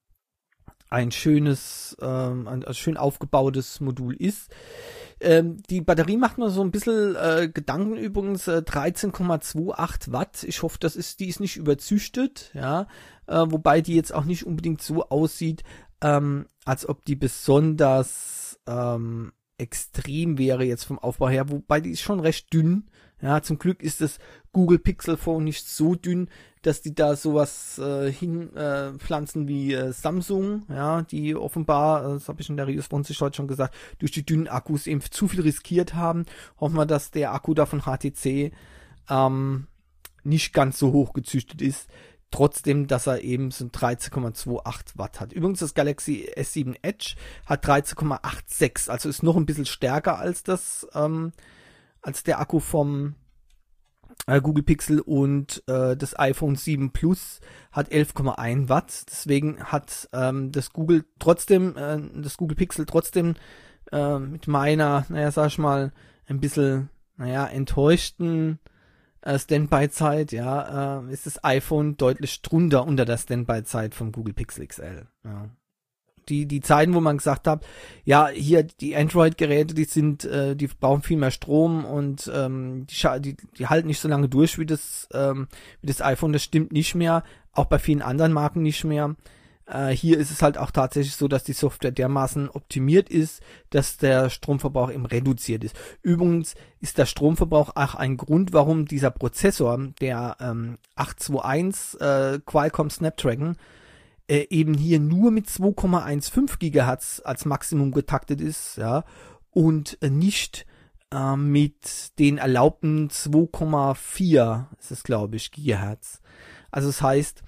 ein schönes, ähm, ein, ein schön aufgebautes Modul ist. Ähm, die Batterie macht mir so ein bisschen äh, Gedanken übrigens, äh, dreizehn Komma achtundzwanzig Watt. Ich hoffe, das ist, die ist nicht überzüchtet, ja, äh, wobei die jetzt auch nicht unbedingt so aussieht, ähm, als ob die besonders ähm, extrem wäre jetzt vom Aufbau her, wobei die ist schon recht dünn. Ja, zum Glück ist das Google Pixel Phone nicht so dünn, dass die da sowas äh, hinpflanzen äh, wie äh, Samsung, ja, die offenbar, äh, das habe ich in der Review-Response heute schon gesagt, durch die dünnen Akkus eben zu viel riskiert haben. Hoffen wir, dass der Akku da von H T C ähm, nicht ganz so hoch gezüchtet ist. Trotzdem, dass er eben so dreizehn Komma achtundzwanzig Watt hat. Übrigens, das Galaxy S sieben Edge hat dreizehn Komma sechsundachtzig, also ist noch ein bisschen stärker als das, ähm, als der Akku vom äh, Google Pixel, und äh, das iPhone sieben Plus hat elf Komma eins Watt. Deswegen hat ähm, das Google trotzdem, äh, das Google Pixel trotzdem äh, mit meiner, naja, sag ich mal, ein bisschen, naja, enttäuschten äh, Standby-Zeit, ja, äh, ist das iPhone deutlich drunter unter der Standby-Zeit vom Google Pixel X L. Ja. Die, die Zeiten, wo man gesagt hat, ja, hier die Android-Geräte, die sind, äh, die brauchen viel mehr Strom und ähm, die, die, die halten nicht so lange durch wie das, ähm, wie das iPhone, das stimmt nicht mehr, auch bei vielen anderen Marken nicht mehr. Äh, hier ist es halt auch tatsächlich so, dass die Software dermaßen optimiert ist, dass der Stromverbrauch eben reduziert ist. Übrigens ist der Stromverbrauch auch ein Grund, warum dieser Prozessor, der ähm, acht zwei eins äh, Qualcomm Snapdragon, äh, eben hier nur mit zwei Komma fünfzehn Gigahertz als Maximum getaktet ist, ja, und äh, nicht äh, mit den erlaubten zwei Komma vier, ist es glaube ich, Gigahertz. Also das heißt,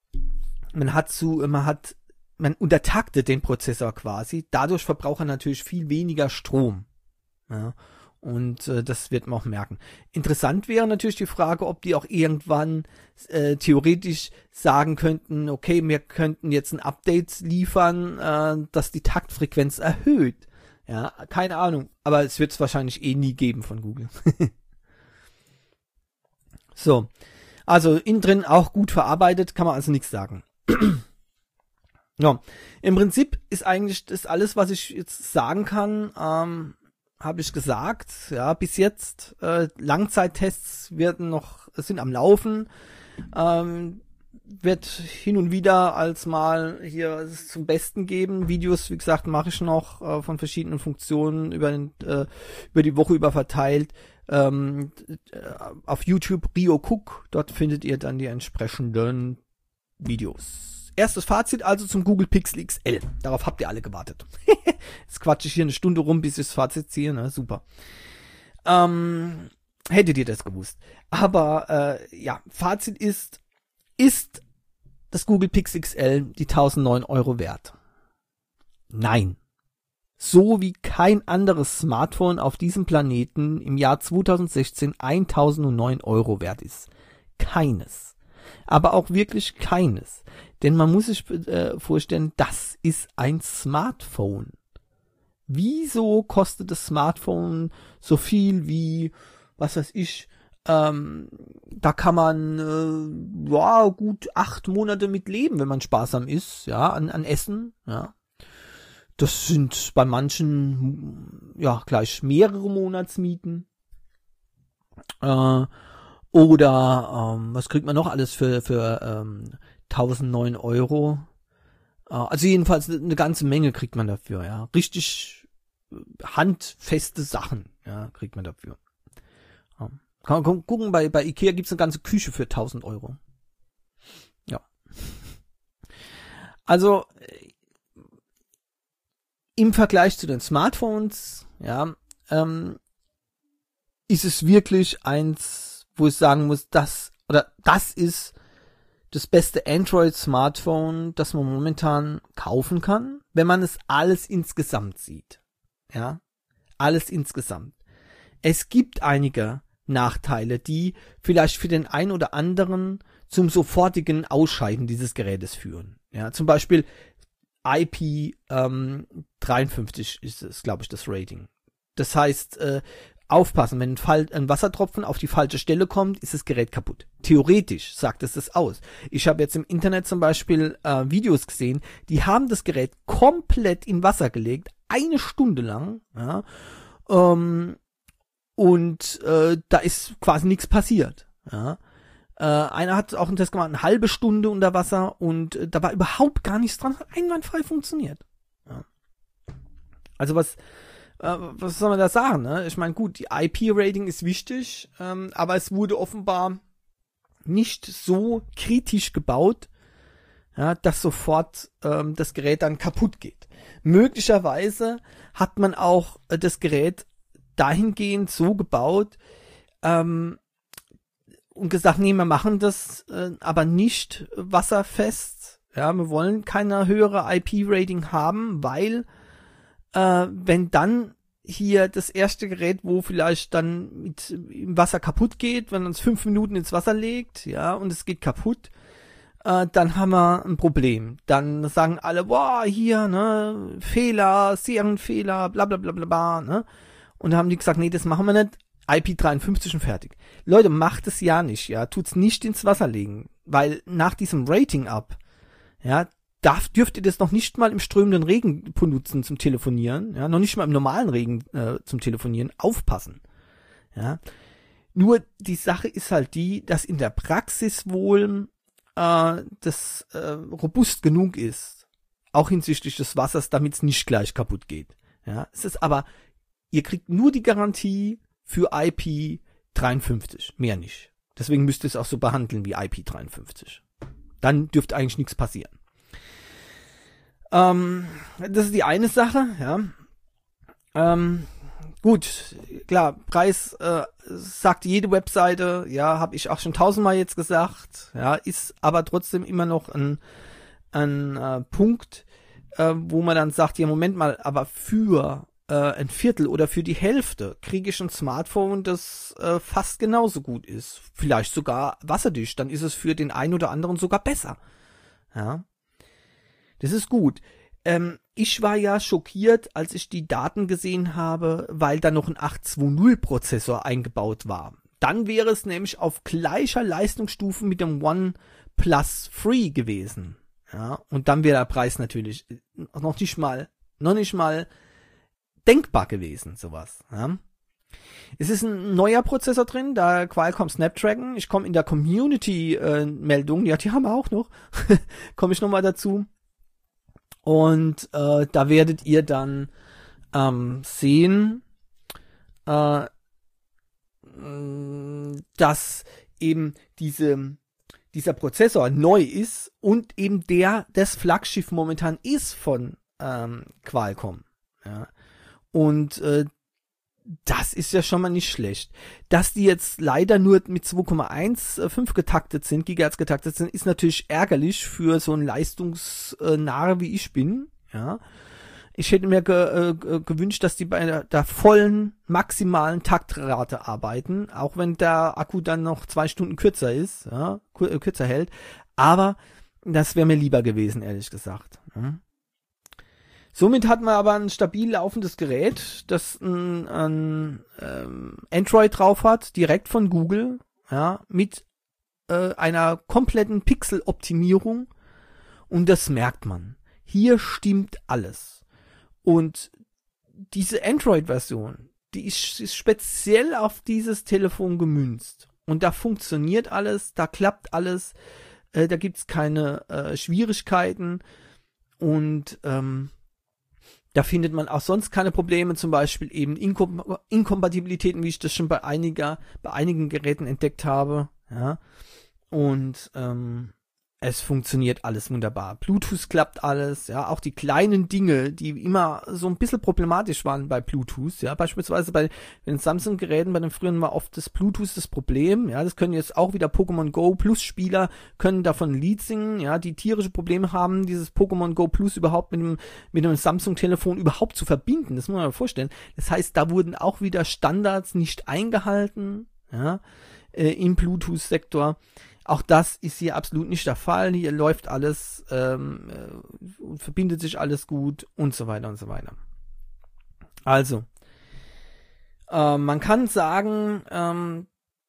man hat zu, man hat, man untertaktet den Prozessor quasi, dadurch verbraucht er natürlich viel weniger Strom, ja. Und äh, das wird man auch merken. Interessant wäre natürlich die Frage, ob die auch irgendwann äh, theoretisch sagen könnten, okay, wir könnten jetzt ein Update liefern, äh, das die Taktfrequenz erhöht. Ja, keine Ahnung. Aber es wird es wahrscheinlich eh nie geben von Google. So, also innen drin auch gut verarbeitet, kann man also nichts sagen. Ja, im Prinzip ist eigentlich das alles, was ich jetzt sagen kann, ähm, habe ich gesagt, ja, bis jetzt äh, Langzeittests werden noch, sind am Laufen, ähm, wird hin und wieder als mal hier es zum Besten geben. Videos, wie gesagt, mache ich noch äh, von verschiedenen Funktionen über den, äh, über die Woche über verteilt. Ähm, äh, auf YouTube Rio Cook, dort findet ihr dann die entsprechenden Videos. Erstes Fazit also zum Google Pixel X L. Darauf habt ihr alle gewartet. Jetzt quatsche ich hier eine Stunde rum, bis ich das Fazit ziehe. Ne? Super. Ähm, hättet ihr das gewusst. Aber äh, ja, Fazit ist, ist das Google Pixel X L die tausendneun Euro wert? Nein. So wie kein anderes Smartphone auf diesem Planeten im Jahr zweitausendsechzehn tausendneun Euro wert ist. Keines. Aber auch wirklich keines. Denn man muss sich äh, vorstellen, das ist ein Smartphone. Wieso kostet das Smartphone so viel wie, was weiß ich, ähm, da kann man äh, ja, gut acht Monate mit leben, wenn man sparsam ist, ja, an, an Essen, ja. Das sind bei manchen ja gleich mehrere Monatsmieten. Äh, Oder ähm, was kriegt man noch alles für für ähm, tausendneun Euro? Äh, also jedenfalls eine ganze Menge kriegt man dafür, ja. Richtig handfeste Sachen, ja, kriegt man dafür. Ja. Kann man gucken, bei bei Ikea gibt's eine ganze Küche für tausend Euro. Ja. Also im Vergleich zu den Smartphones, ja, ähm, ist es wirklich eins, wo ich sagen muss, das oder das ist das beste Android-Smartphone, das man momentan kaufen kann, wenn man es alles insgesamt sieht. Ja, alles insgesamt. Es gibt einige Nachteile, die vielleicht für den einen oder anderen zum sofortigen Ausscheiden dieses Gerätes führen. Ja, zum Beispiel I P ähm, dreiundfünfzig ist es, glaube ich, das Rating. Das heißt, äh, aufpassen, wenn ein, Fall, ein Wassertropfen auf die falsche Stelle kommt, ist das Gerät kaputt. Theoretisch sagt es das aus. Ich habe jetzt im Internet zum Beispiel äh, Videos gesehen, die haben das Gerät komplett in Wasser gelegt, eine Stunde lang, ja, ähm, und äh, da ist quasi nichts passiert. Ja. Äh, einer hat auch einen Test gemacht, eine halbe Stunde unter Wasser und äh, da war überhaupt gar nichts dran, hat einwandfrei funktioniert. Ja. Also was äh, was soll man da sagen? Ne? Ich meine, gut, die I P-Rating ist wichtig, ähm, aber es wurde offenbar nicht so kritisch gebaut, ja, dass sofort ähm, das Gerät dann kaputt geht. Möglicherweise hat man auch äh, das Gerät dahingehend so gebaut, ähm, und gesagt, nee, wir machen das äh, aber nicht wasserfest. Ja, wir wollen keine höhere I P-Rating haben, weil äh, wenn dann hier das erste Gerät, wo vielleicht dann mit im Wasser kaputt geht, wenn man es fünf Minuten ins Wasser legt, ja, und es geht kaputt, äh, dann haben wir ein Problem. Dann sagen alle, boah, hier, ne, Fehler, Serienfehler, bla bla bla bla bla, ne? Und da haben die gesagt, nee, das machen wir nicht. I P dreiundfünfzig und fertig. Leute, macht es ja nicht, ja, tut's nicht ins Wasser legen, weil nach diesem Rating ab, ja, darf, dürft ihr das noch nicht mal im strömenden Regen benutzen zum Telefonieren, ja, noch nicht mal im normalen Regen äh, zum Telefonieren, aufpassen, ja. Nur die Sache ist halt die, dass in der Praxis wohl äh, das äh, robust genug ist, auch hinsichtlich des Wassers, damit es nicht gleich kaputt geht, ja. Es ist aber, ihr kriegt nur die Garantie für I P dreiundfünfzig, mehr nicht. Deswegen müsst ihr es auch so behandeln wie I P dreiundfünfzig. Dann dürfte eigentlich nichts passieren. Ähm, das ist die eine Sache, ja. Ähm, gut, klar, Preis äh, sagt jede Webseite, ja, habe ich auch schon tausendmal jetzt gesagt, ja, ist aber trotzdem immer noch ein, ein äh, Punkt, äh, wo man dann sagt, ja, Moment mal, aber für ein Viertel oder für die Hälfte kriege ich ein Smartphone, das äh, fast genauso gut ist. Vielleicht sogar wasserdicht. Dann ist es für den einen oder anderen sogar besser. Ja, das ist gut. Ähm, ich war ja schockiert, als ich die Daten gesehen habe, weil da noch ein acht zwei null Prozessor eingebaut war. Dann wäre es nämlich auf gleicher Leistungsstufe mit dem OnePlus Three gewesen. Ja, und dann wäre der Preis natürlich noch nicht mal, noch nicht mal denkbar gewesen, sowas. Ja. Es ist ein neuer Prozessor drin, da Qualcomm Snapdragon. Ich komme in der Community-Meldung, äh, ja, die haben wir auch noch, komme ich nochmal dazu. Und äh, da werdet ihr dann ähm, sehen, äh, dass eben diese, dieser Prozessor neu ist und eben der das Flaggschiff momentan ist von ähm, Qualcomm. Ja. Und äh, das ist ja schon mal nicht schlecht. Dass die jetzt leider nur mit zwei Komma fünfzehn getaktet sind, Gigahertz getaktet sind, ist natürlich ärgerlich für so ein Leistungsnarr wie ich bin. Ja, ich hätte mir ge, äh, gewünscht, dass die bei der, der vollen maximalen Taktrate arbeiten, auch wenn der Akku dann noch zwei Stunden kürzer ist, ja, kürzer hält. Aber das wäre mir lieber gewesen, ehrlich gesagt. Ja. Somit hat man aber ein stabil laufendes Gerät, das ein, ein ähm, Android drauf hat, direkt von Google, ja, mit äh, einer kompletten Pixel-Optimierung, und das merkt man. Hier stimmt alles. Und diese Android-Version, die ist, ist speziell auf dieses Telefon gemünzt. und da funktioniert alles, da klappt alles, äh, da gibt's keine äh, Schwierigkeiten und ähm, da findet man auch sonst keine Probleme, zum Beispiel eben Inkom- Inkompatibilitäten, wie ich das schon bei einiger, bei einigen Geräten entdeckt habe, ja, und ähm, es funktioniert alles wunderbar. Bluetooth klappt alles, ja, auch die kleinen Dinge, die immer so ein bisschen problematisch waren bei Bluetooth, ja, beispielsweise bei den Samsung-Geräten, bei den früheren war oft das Bluetooth das Problem, ja, das können jetzt auch wieder Pokémon Go Plus Spieler, können davon ein Lied singen, ja, die tierische Probleme haben, dieses Pokémon Go Plus überhaupt mit einem, mit einem Samsung-Telefon überhaupt zu verbinden, das muss man sich vorstellen. Das heißt, da wurden auch wieder Standards nicht eingehalten, ja, äh, im Bluetooth-Sektor. Auch das ist hier absolut nicht der Fall. Hier läuft alles, ähm, äh, verbindet sich alles gut und so weiter und so weiter. Also, äh, man kann sagen, ähm,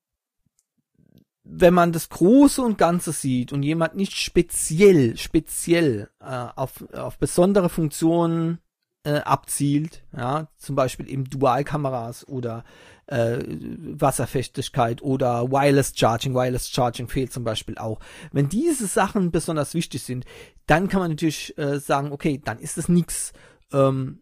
wenn man das Große und Ganze sieht und jemand nicht speziell, speziell äh, auf, auf besondere Funktionen äh, abzielt, ja, zum Beispiel eben Dualkameras oder äh, Wasserfestigkeit oder Wireless Charging, Wireless Charging fehlt zum Beispiel auch. Wenn diese Sachen besonders wichtig sind, dann kann man natürlich äh, sagen, okay, dann ist es nichts ähm,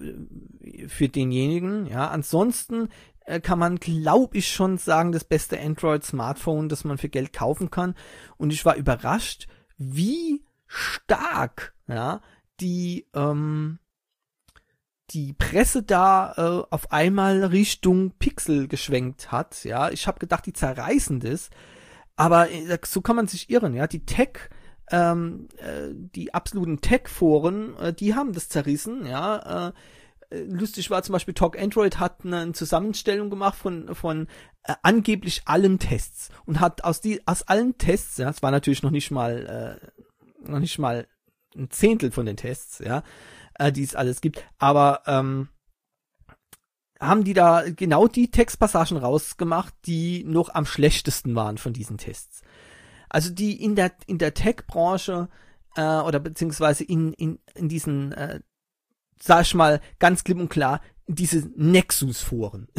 für denjenigen, ja, ansonsten äh, kann man, glaube ich, schon sagen, das beste Android-Smartphone, das man für Geld kaufen kann, und ich war überrascht, wie stark, ja, die ähm, die Presse da äh, auf einmal Richtung Pixel geschwenkt hat, ja, ich habe gedacht, die zerreißen das, aber äh, so kann man sich irren, ja, die Tech, ähm, äh, die absoluten Tech-Foren, äh, die haben das zerrissen, ja, äh, lustig war zum Beispiel Talk Android hat eine Zusammenstellung gemacht von von äh, angeblich allen Tests und hat aus die aus allen Tests, ja, es war natürlich noch nicht mal äh, noch nicht mal ein Zehntel von den Tests, ja, die es alles gibt, aber ähm, haben die da genau die Textpassagen rausgemacht, die noch am schlechtesten waren von diesen Tests. Also die in der in der Tech-Branche äh, oder beziehungsweise in in in diesen, äh, sag ich mal ganz klipp und klar, diese Nexus-Foren,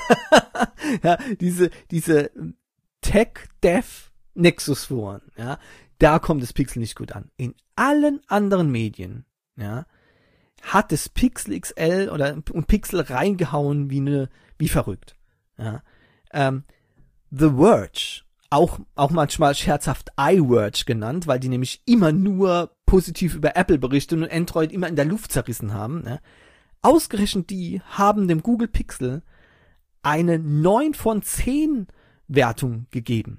ja, diese diese Tech-Dev-Nexus-Foren, ja, da kommt das Pixel nicht gut an. In allen anderen Medien, ja, hat das Pixel X L oder und Pixel reingehauen wie ne wie verrückt. Ja. Ähm, The Verge, auch auch manchmal scherzhaft iVerge genannt, weil die nämlich immer nur positiv über Apple berichten und Android immer in der Luft zerrissen haben. Ja. Ausgerechnet die haben dem Google Pixel eine neun von zehn Wertung gegeben.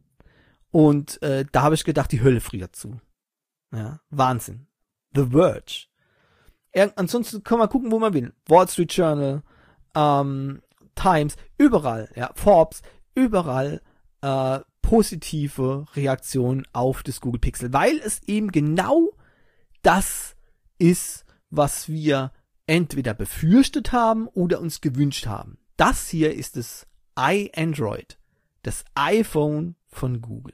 Und äh, da habe ich gedacht, die Hölle friert zu. Ja, Wahnsinn. The Verge. Er, ansonsten kann man gucken, wo man will. Wall Street Journal, ähm, Times, überall, ja, Forbes, überall äh, positive Reaktionen auf das Google Pixel, weil es eben genau das ist, was wir entweder befürchtet haben oder uns gewünscht haben. Das hier ist das iAndroid, das iPhone von Google.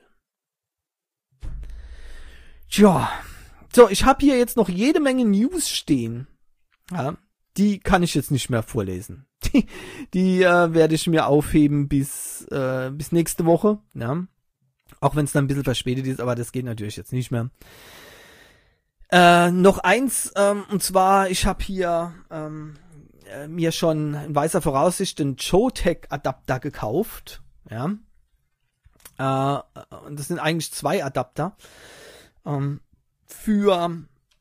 Tja, so, ich habe hier jetzt noch jede Menge News stehen. Ja, die kann ich jetzt nicht mehr vorlesen. Die, die äh, werde ich mir aufheben bis äh, bis nächste Woche. Ja, auch wenn es dann ein bisschen verspätet ist, aber das geht natürlich jetzt nicht mehr. Äh, noch eins, ähm, und zwar, ich habe hier ähm, äh, mir schon in weiser Voraussicht den Jotech-Adapter gekauft. Ja, äh, und das sind eigentlich zwei Adapter. Ähm, für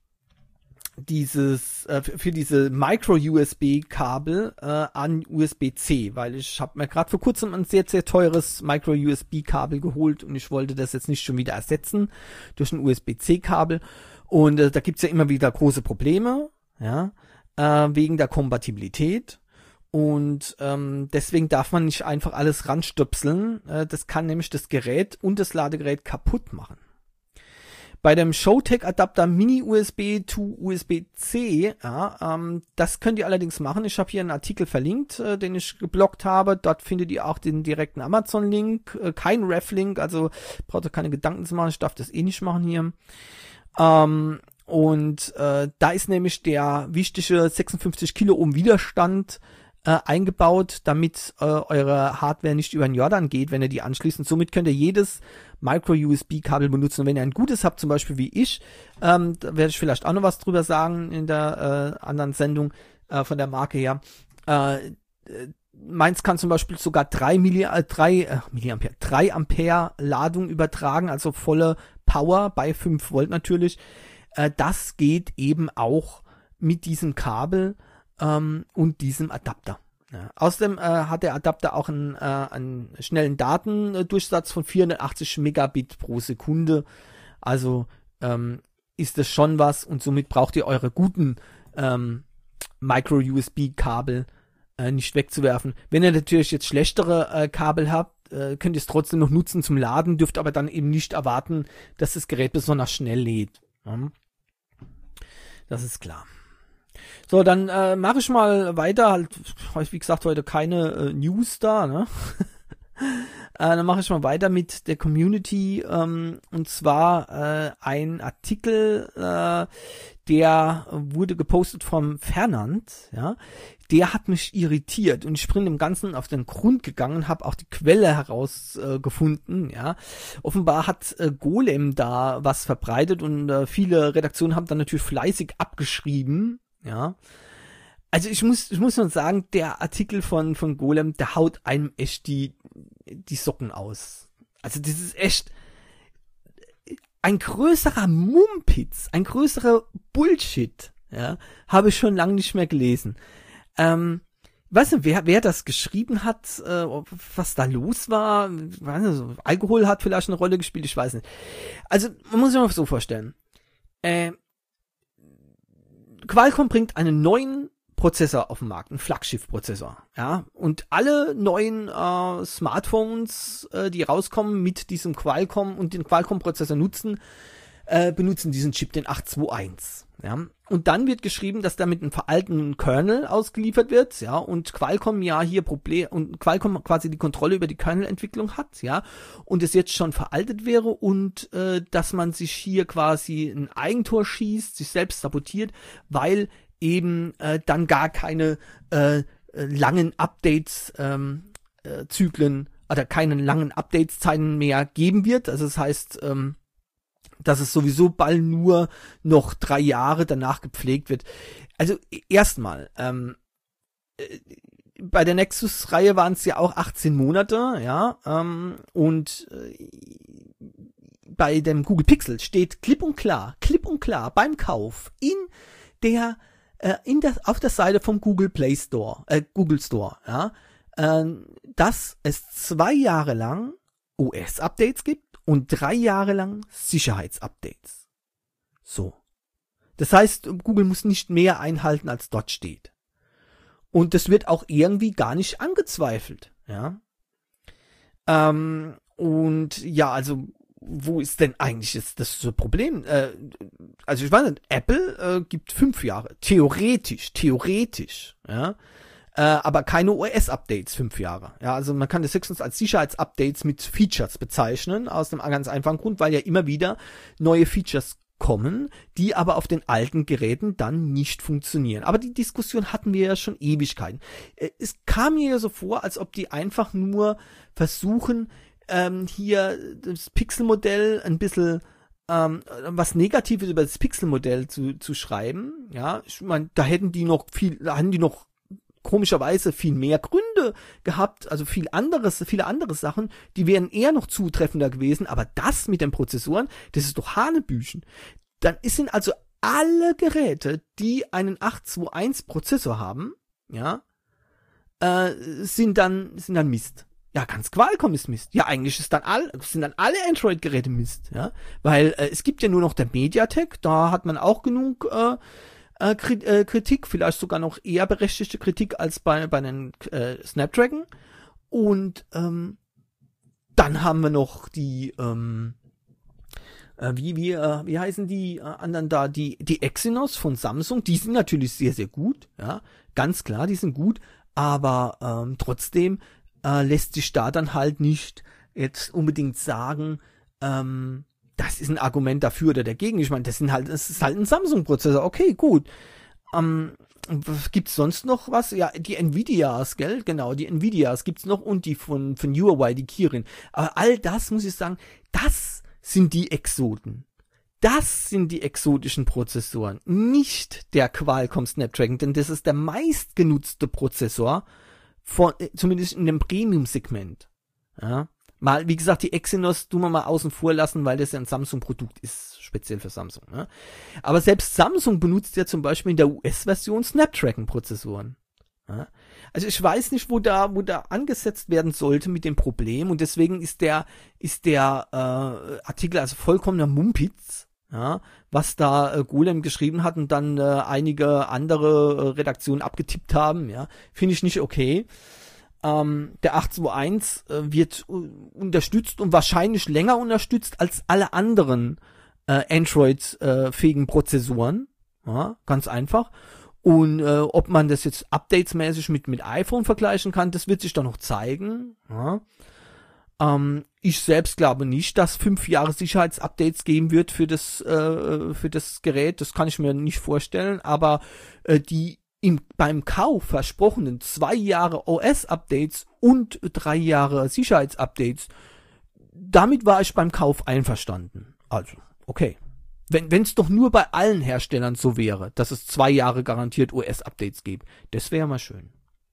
dieses äh, für diese Micro-U S B-Kabel äh, an U S B C, weil ich habe mir gerade vor kurzem ein sehr, sehr teures Micro-U S B-Kabel geholt und ich wollte das jetzt nicht schon wieder ersetzen durch ein U S B C-Kabel, und äh, da gibt's ja immer wieder große Probleme, ja, äh, wegen der Kompatibilität, und ähm, deswegen darf man nicht einfach alles ranstöpseln, äh, das kann nämlich das Gerät und das Ladegerät kaputt machen. Bei dem Jotech-Adapter Mini-U S B to U S B C, ja, ähm, das könnt ihr allerdings machen. Ich habe hier einen Artikel verlinkt, äh, den ich geblockt habe. Dort findet ihr auch den direkten Amazon-Link, äh, kein Ref-Link, also braucht ihr keine Gedanken zu machen. Ich darf das eh nicht machen hier. Ähm, und äh, da ist nämlich der wichtige sechsundfünfzig Kiloohm Widerstand äh, eingebaut, damit äh, eure Hardware nicht über den Jordan geht, wenn ihr die anschließt. Und somit könnt ihr jedes Micro-U S B-Kabel benutzen. Und wenn ihr ein gutes habt, zum Beispiel wie ich, ähm, da werde ich vielleicht auch noch was drüber sagen in der äh, anderen Sendung äh, von der Marke her. Äh, meins kann zum Beispiel sogar drei Milliampere, drei, äh, Milliampere, drei Ampere Ladung übertragen, also volle Power bei fünf Volt natürlich. Äh, das geht eben auch mit diesem Kabel ähm, und diesem Adapter. Ja. Außerdem äh, hat der Adapter auch einen, äh, einen schnellen Datendurchsatz von vierhundertachtzig Megabit pro Sekunde. Also ähm, ist das schon was und somit braucht ihr eure guten ähm, Micro-U S B-Kabel äh, nicht wegzuwerfen. Wenn ihr natürlich jetzt schlechtere äh, Kabel habt, äh, könnt ihr es trotzdem noch nutzen zum Laden, dürft aber dann eben nicht erwarten, dass das Gerät besonders schnell lädt. Ja. Das ist klar. So, dann äh, mache ich mal weiter. Halt, wie gesagt, heute keine äh, News da, ne? äh, dann mache ich mal weiter mit der Community. Ähm, und zwar äh, ein Artikel, äh, der wurde gepostet vom Fernand, ja. Der hat mich irritiert und ich bin dem Ganzen auf den Grund gegangen, habe auch die Quelle herausgefunden, äh, ja. Offenbar hat äh, Golem da was verbreitet und äh, viele Redaktionen haben dann natürlich fleißig abgeschrieben, ja. Also ich muss, ich muss mal sagen, der Artikel von, von Golem, der haut einem echt die, die Socken aus. Also das ist echt ein größerer Mumpitz, ein größerer Bullshit, ja, habe ich schon lange nicht mehr gelesen. Ähm, weiß nicht, wer, wer das geschrieben hat, äh, was da los war, weiß nicht, Alkohol hat vielleicht eine Rolle gespielt, ich weiß nicht. Also, man muss sich mal so vorstellen. Äh, Qualcomm bringt einen neuen Prozessor auf den Markt, einen Flaggschiff-Prozessor, ja, und alle neuen äh, Smartphones, äh, die rauskommen mit diesem Qualcomm und den Qualcomm-Prozessor nutzen, äh, benutzen diesen Chip, den acht zwei eins, ja, und dann wird geschrieben, dass da mit einem veralteten Kernel ausgeliefert wird, ja, und Qualcomm ja hier Problem und Qualcomm quasi die Kontrolle über die Kernelentwicklung hat, ja, und es jetzt schon veraltet wäre und äh, dass man sich hier quasi ein Eigentor schießt, sich selbst sabotiert, weil eben äh, dann gar keine äh, langen Updates ähm, äh, Zyklen oder keine langen Updates-Zeiten mehr geben wird. Also das heißt, ähm, dass es sowieso bald nur noch drei Jahre danach gepflegt wird. Also erstmal, ähm, äh, bei der Nexus-Reihe waren es ja auch achtzehn Monate, ja, ähm, und äh, bei dem Google Pixel steht klipp und klar, klipp und klar beim Kauf in der äh, in der auf der Seite vom Google Play Store, äh, Google Store, ja, äh, dass es zwei Jahre lang O S-Updates gibt und drei Jahre lang Sicherheitsupdates. So. Das heißt, Google muss nicht mehr einhalten, als dort steht. Und das wird auch irgendwie gar nicht angezweifelt, ja. Ähm, und ja, also wo ist denn eigentlich jetzt das so Problem? Äh, also ich weiß nicht, Apple äh, gibt fünf Jahre, theoretisch, theoretisch, ja, äh, aber keine O S-Updates fünf Jahre. Ja, also man kann das höchstens als Sicherheitsupdates mit Features bezeichnen, aus einem ganz einfachen Grund, weil ja immer wieder neue Features kommen, die aber auf den alten Geräten dann nicht funktionieren. Aber die Diskussion hatten wir ja schon Ewigkeiten. Es kam mir ja so vor, als ob die einfach nur versuchen, ähm, hier das Pixelmodell ein bisschen ähm, was Negatives über das Pixelmodell zu, zu schreiben. Ja, ich meine, da hätten die noch viel, da hätten die noch komischerweise viel mehr Gründe gehabt, also viel anderes, viele andere Sachen, die wären eher noch zutreffender gewesen, aber das mit den Prozessoren, das ist doch Hanebüchen. Dann sind also alle Geräte, die einen acht zwei eins Prozessor haben, ja, äh, sind dann, sind dann Mist. Ja, ganz Qualcomm ist Mist. Ja, eigentlich ist dann all, sind dann alle Android-Geräte Mist, ja, weil äh, es gibt ja nur noch der MediaTek, da hat man auch genug äh, äh, Kritik, vielleicht sogar noch eher berechtigte Kritik als bei bei den äh, Snapdragon. Und ähm, dann haben wir noch die ähm, äh, wie wie äh, wie heißen die äh, anderen da, die die Exynos von Samsung, die sind natürlich sehr sehr gut, ja, ganz klar, die sind gut, aber ähm, trotzdem äh, lässt sich da dann halt nicht jetzt unbedingt sagen, ähm, das ist ein Argument dafür oder dagegen. Ich meine, das sind halt, das ist halt ein Samsung-Prozessor. Okay, gut. ähm, gibt's sonst noch was? Ja, die Nvidias, gell? Genau, die Nvidias gibt's noch und die von, von Huawei, die Kirin. Aber all das, muss ich sagen, das sind die Exoten. Das sind die exotischen Prozessoren, nicht der Qualcomm Snapdragon, denn das ist der meistgenutzte Prozessor, von, zumindest in dem Premium-Segment. Ja. Mal, wie gesagt, die Exynos tun wir mal außen vor lassen, weil das ja ein Samsung-Produkt ist, speziell für Samsung. Ne? Aber selbst Samsung benutzt ja zum Beispiel in der U S-Version Snapdragon-Prozessoren. Ja? Also ich weiß nicht, wo da, wo da angesetzt werden sollte mit dem Problem und deswegen ist der, ist der äh, Artikel also vollkommener Mumpitz, ja, was da äh, Golem geschrieben hat und dann äh, einige andere äh, Redaktionen abgetippt haben, ja, finde ich nicht okay. Ähm, der acht zwei eins äh, wird uh, unterstützt und wahrscheinlich länger unterstützt als alle anderen äh, Android-fähigen äh, Prozessoren. Ja, ganz einfach. Und äh, ob man das jetzt updatesmäßig mit, mit iPhone vergleichen kann, das wird sich dann noch zeigen. Ja. Ähm, ich selbst glaube nicht, dass fünf Jahre Sicherheitsupdates geben wird für das, äh, für das Gerät. Das kann ich mir nicht vorstellen. Aber äh, die im, beim Kauf versprochenen zwei Jahre O S-Updates und drei Jahre Sicherheitsupdates, damit war ich beim Kauf einverstanden. Also, okay. Wenn wenn es doch nur bei allen Herstellern so wäre, dass es zwei Jahre garantiert O S-Updates gibt. Das wäre mal schön.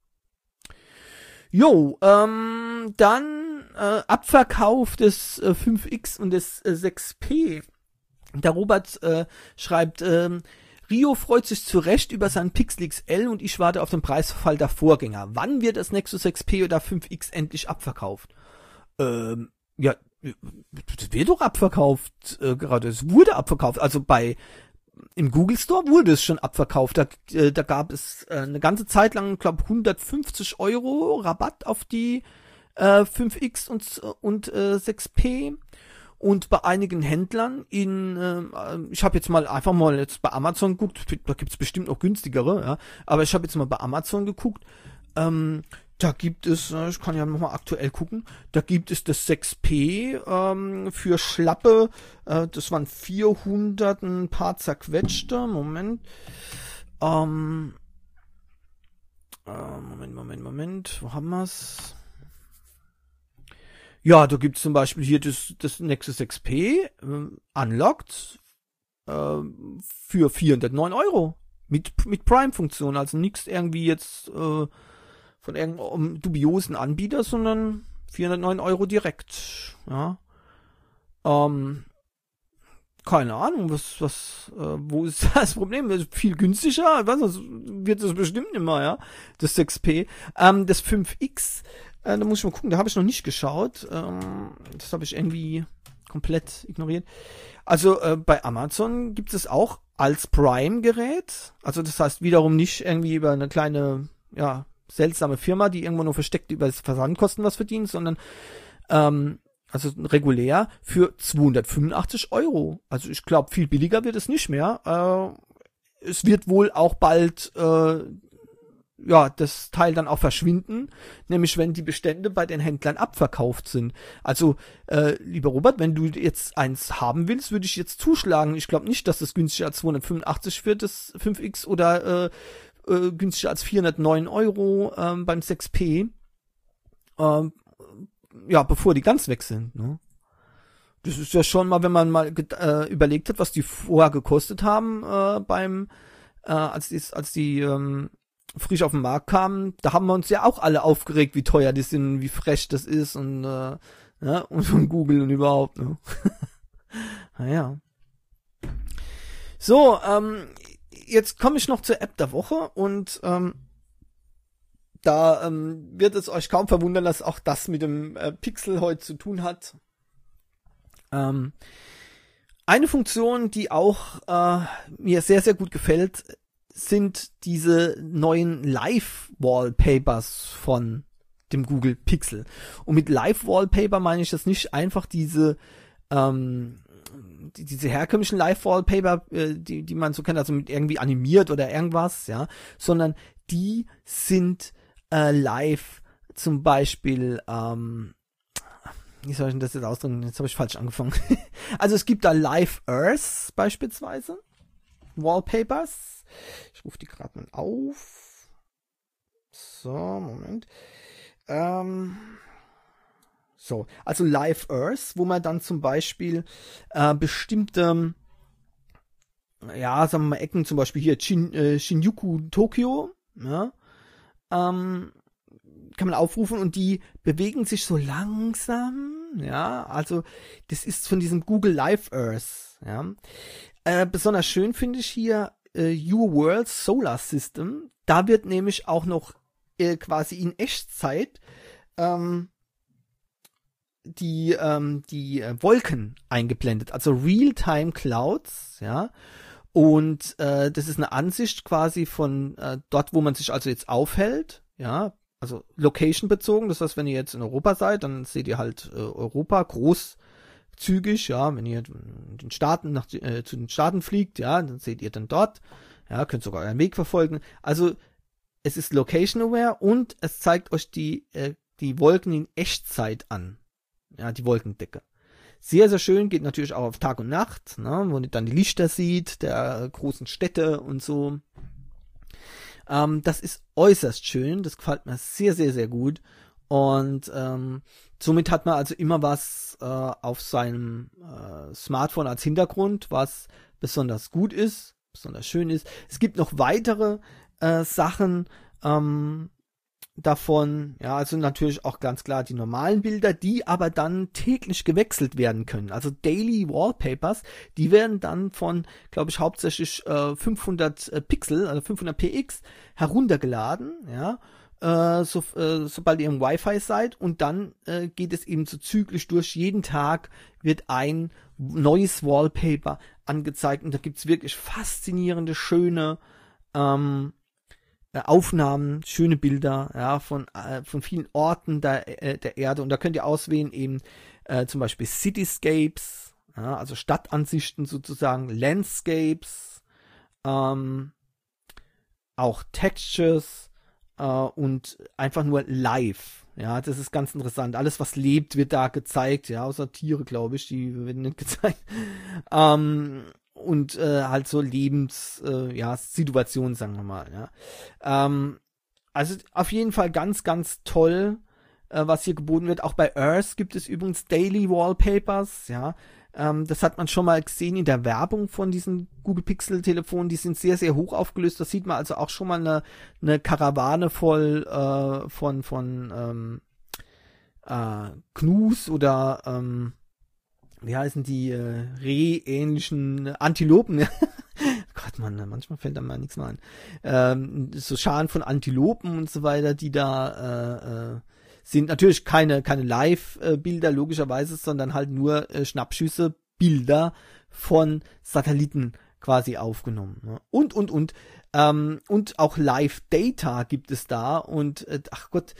Jo, ähm, dann äh, Abverkauf des äh, fünf X und des äh, sechs P. Der Robert äh, schreibt, ähm, Rio freut sich zu Recht über seinen Pixel X L und ich warte auf den Preisverfall der Vorgänger. Wann wird das Nexus sechs P oder fünf X endlich abverkauft? Ähm, ja, das wird doch abverkauft, äh, gerade, es wurde abverkauft, also bei, im Google Store wurde es schon abverkauft, da, äh, da gab es äh, eine ganze Zeit lang, glaube hundertfünfzig Euro Rabatt auf die äh, fünf X und, und äh, sechs P. Und bei einigen Händlern in, äh, ich habe jetzt mal einfach mal jetzt bei Amazon geguckt, da gibt's bestimmt noch günstigere, ja, aber ich habe jetzt mal bei Amazon geguckt, ähm, da gibt es, äh, ich kann ja nochmal aktuell gucken, da gibt es das sechs P ähm, für schlappe, äh, das waren vierhundert, ein paar zerquetschte, Moment, ähm, äh, Moment, Moment, Moment, wo haben wir's? Ja, da gibt's zum Beispiel hier das, das Nexus sechs P äh, unlocked äh, für vierhundertneun Euro mit mit Prime-Funktion, also nichts irgendwie jetzt äh, von irgendeinem dubiosen Anbieter, sondern vierhundertneun Euro direkt. Ja, ähm, keine Ahnung, was was äh, wo ist das Problem? Das ist viel günstiger, was das wird das bestimmt immer, ja, das sechs P, ähm, das fünf X. Äh, da muss ich mal gucken, da habe ich noch nicht geschaut. Ähm, das habe ich irgendwie komplett ignoriert. Also äh, bei Amazon gibt es auch als Prime-Gerät. Also das heißt wiederum nicht irgendwie über eine kleine, ja, seltsame Firma, die irgendwo nur versteckt über das Versandkosten was verdient, sondern ähm, also regulär für zweihundertfünfundachtzig Euro. Also ich glaube, viel billiger wird es nicht mehr. Äh, es wird wohl auch bald äh, ja, das Teil dann auch verschwinden, nämlich wenn die Bestände bei den Händlern abverkauft sind. Also, äh, lieber Robert, wenn du jetzt eins haben willst, würde ich jetzt zuschlagen. Ich glaube nicht, dass das günstiger als zweihundertfünfundachtzig wird, das fünf X, oder äh, äh, günstiger als vierhundertneun Euro ähm, beim sechs P. Ähm, ja, bevor die ganz weg sind, ne? Das ist ja schon mal, wenn man mal äh, überlegt hat, was die vorher gekostet haben äh, beim, äh, als die, als die ähm, frisch auf den Markt kamen, da haben wir uns ja auch alle aufgeregt, wie teuer die sind, wie frech das ist und äh, ja, und von Google und überhaupt, ne? Naja. So, ähm, jetzt komme ich noch zur App der Woche und ähm, da ähm, wird es euch kaum verwundern, dass auch das mit dem äh, Pixel heute zu tun hat. Ähm, eine Funktion, die auch äh, mir sehr, sehr gut gefällt, sind diese neuen Live-Wallpapers von dem Google Pixel. Und mit Live-Wallpaper meine ich jetzt nicht einfach diese ähm, die, diese herkömmlichen Live-Wallpaper, äh, die die man so kennt, also mit irgendwie animiert oder irgendwas, ja, sondern die sind äh, live, zum Beispiel, ähm, wie soll ich denn das jetzt ausdrücken? Jetzt habe ich falsch angefangen. Also es gibt da Live Earth beispielsweise. Wallpapers. Ich rufe die gerade mal auf. So, Moment. Ähm, so, also Live Earth, wo man dann zum Beispiel äh, bestimmte, ja, sagen wir mal Ecken, zum Beispiel hier Shin, äh, Shinjuku, Tokio, ja, ähm, kann man aufrufen und die bewegen sich so langsam, ja, also das ist von diesem Google Live Earth, ja. Äh, besonders schön finde ich hier äh, Your World Solar System, da wird nämlich auch noch äh, quasi in Echtzeit ähm, die ähm, die äh, Wolken eingeblendet, also Real-Time Clouds, ja, und äh, das ist eine Ansicht quasi von äh, dort, wo man sich also jetzt aufhält, ja, also Location bezogen, das heißt, wenn ihr jetzt in Europa seid, dann seht ihr halt äh, Europa großzügig, ja, wenn ihr den Staaten nach äh, zu den Staaten fliegt, ja, dann seht ihr dann dort, ja, könnt sogar euren Weg verfolgen. Also es ist Location Aware und es zeigt euch die äh, die Wolken in Echtzeit an. Ja, die Wolkendecke. Sehr, sehr schön, geht natürlich auch auf Tag und Nacht, ne, wo ihr dann die Lichter sieht, der großen Städte und so. Ähm, das ist äußerst schön, das gefällt mir sehr, sehr, sehr gut. Und ähm, somit hat man also immer was äh, auf seinem äh, Smartphone als Hintergrund, was besonders gut ist, besonders schön ist. Es gibt noch weitere äh, Sachen, ähm, davon, ja, also natürlich auch ganz klar die normalen Bilder, die aber dann täglich gewechselt werden können. Also Daily Wallpapers, die werden dann von, glaube ich, hauptsächlich äh, fünfhundert Pixel, also fünfhundert P X heruntergeladen, ja, äh, so, äh, sobald ihr im Wi-Fi seid und dann äh, geht es eben so zügig durch. Jeden Tag wird ein neues Wallpaper angezeigt und da gibt's wirklich faszinierende, schöne ähm, Aufnahmen, schöne Bilder, ja, von äh, von vielen Orten der äh, der Erde und da könnt ihr auswählen eben äh, zum Beispiel Cityscapes, ja, also Stadtansichten sozusagen, Landscapes, ähm, auch Textures äh, und einfach nur live, ja, das ist ganz interessant. Alles was lebt wird da gezeigt, ja, außer Tiere, glaube ich, die werden nicht gezeigt. ähm, und äh, halt so Lebens, äh, ja, Situationen, sagen wir mal, ja. Ähm, also auf jeden Fall ganz, ganz toll, äh, was hier geboten wird. Auch bei Earth gibt es übrigens Daily Wallpapers, ja. Ähm, das hat man schon mal gesehen in der Werbung von diesen Google Pixel Telefonen. Die sind sehr, sehr hoch aufgelöst. Da sieht man also auch schon mal eine, eine Karawane voll äh, von, von ähm, äh, Gnus oder ähm, wie heißen die, äh, Reh-ähnlichen Antilopen, Gott, man, manchmal fällt da mal nichts mehr an, ähm, so Scharen von Antilopen und so weiter, die da äh, äh, sind natürlich keine keine Live-Bilder logischerweise, sondern halt nur äh, Schnappschüsse, Bilder von Satelliten quasi aufgenommen, ne? Und, und, und, ähm, und auch Live-Data gibt es da und, äh, ach Gott,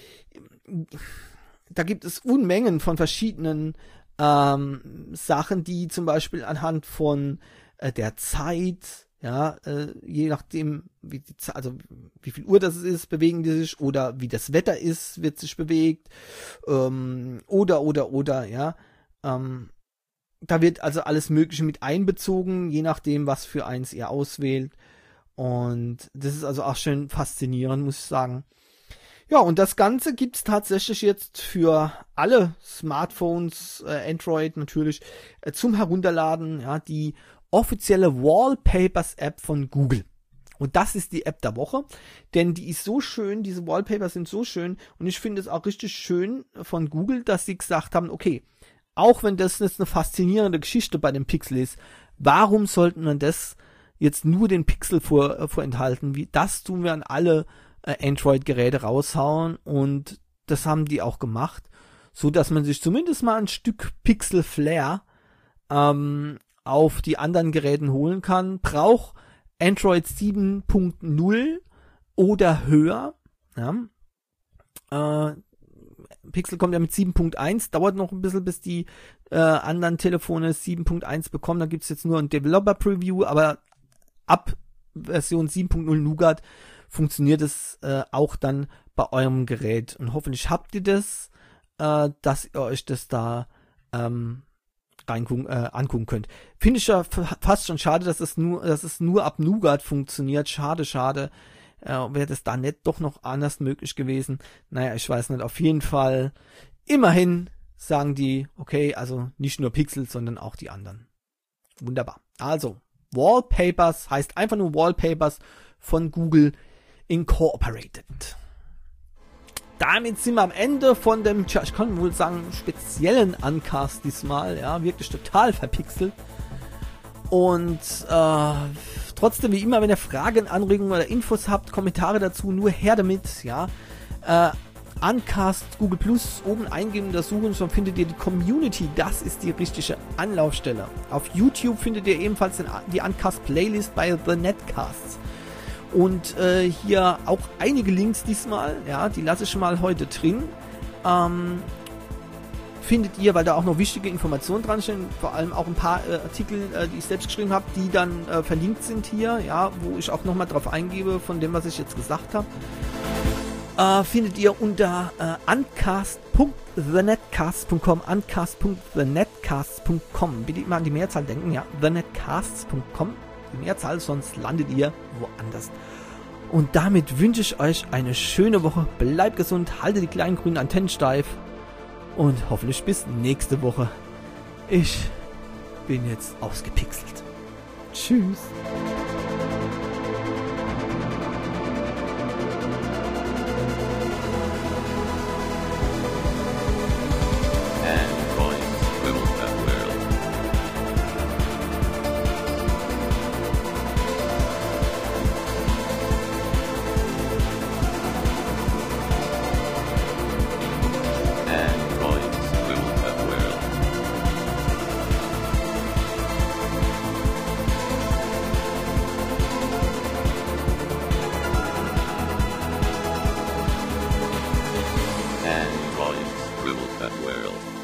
da gibt es Unmengen von verschiedenen Ähm, Sachen, die zum Beispiel anhand von äh, der Zeit, ja, äh, je nachdem, wie die Ze- also wie viel Uhr das ist, bewegen die sich oder wie das Wetter ist, wird sich bewegt ähm, oder oder oder ja, ähm, da wird also alles Mögliche mit einbezogen, je nachdem, was für eins ihr auswählt und das ist also auch schön faszinierend, muss ich sagen. Ja, und das Ganze gibt's tatsächlich jetzt für alle Smartphones, äh, Android natürlich, äh, zum Herunterladen, ja, die offizielle Wallpapers-App von Google. Und das ist die App der Woche, denn die ist so schön, diese Wallpapers sind so schön und ich finde es auch richtig schön von Google, dass sie gesagt haben, okay, auch wenn das jetzt eine faszinierende Geschichte bei dem Pixel ist, warum sollten wir das jetzt nur den Pixel vor, äh, vorenthalten? Wie, das tun wir an alle Android-Geräte raushauen und das haben die auch gemacht, so dass man sich zumindest mal ein Stück Pixel Flair ähm, auf die anderen Geräten holen kann. Braucht Android sieben Punkt null oder höher. Ja. Äh, Pixel kommt ja mit sieben Punkt eins, dauert noch ein bisschen, bis die äh, anderen Telefone sieben Punkt eins bekommen. Da gibt es jetzt nur ein Developer-Preview, aber ab Version sieben Punkt null Nougat funktioniert es äh, auch dann bei eurem Gerät. Und hoffentlich habt ihr das, äh, dass ihr euch das da ähm, reingucken, äh, angucken könnt. Finde ich ja fast schon schade, dass es nur, dass es nur ab Nougat funktioniert. Schade, schade. Äh, wäre das da nicht doch noch anders möglich gewesen? Naja, ich weiß nicht. Auf jeden Fall, immerhin sagen die, okay, also nicht nur Pixel, sondern auch die anderen. Wunderbar. Also, Wallpapers heißt einfach nur Wallpapers von Google Incorporated. Damit sind wir am Ende von dem, ich kann wohl sagen, speziellen Uncast diesmal, ja, wirklich total verpixelt. Und äh, trotzdem wie immer, wenn ihr Fragen, Anregungen oder Infos habt, Kommentare dazu, nur her damit, ja. Äh, Uncast Google Plus oben eingeben, das suchen, schon findet ihr die Community, das ist die richtige Anlaufstelle. Auf YouTube findet ihr ebenfalls den, die Uncast Playlist bei The Netcasts. Und äh, hier auch einige Links diesmal, ja, die lasse ich mal heute drin. Ähm, findet ihr, weil da auch noch wichtige Informationen dran stehen, vor allem auch ein paar äh, Artikel, äh, die ich selbst geschrieben habe, die dann äh, verlinkt sind hier, ja, wo ich auch nochmal drauf eingebe von dem, was ich jetzt gesagt habe. Äh, findet ihr unter äh, uncast punkt the netcasts punkt com, uncast punkt the netcasts punkt com. Bitte immer an die Mehrzahl denken, ja, the netcasts punkt com. Mehrzahl, sonst landet ihr woanders. Und damit wünsche ich euch eine schöne Woche. Bleibt gesund, haltet die kleinen grünen Antennen steif und hoffentlich bis nächste Woche. Ich bin jetzt ausgepixelt. Tschüss. Rule that world.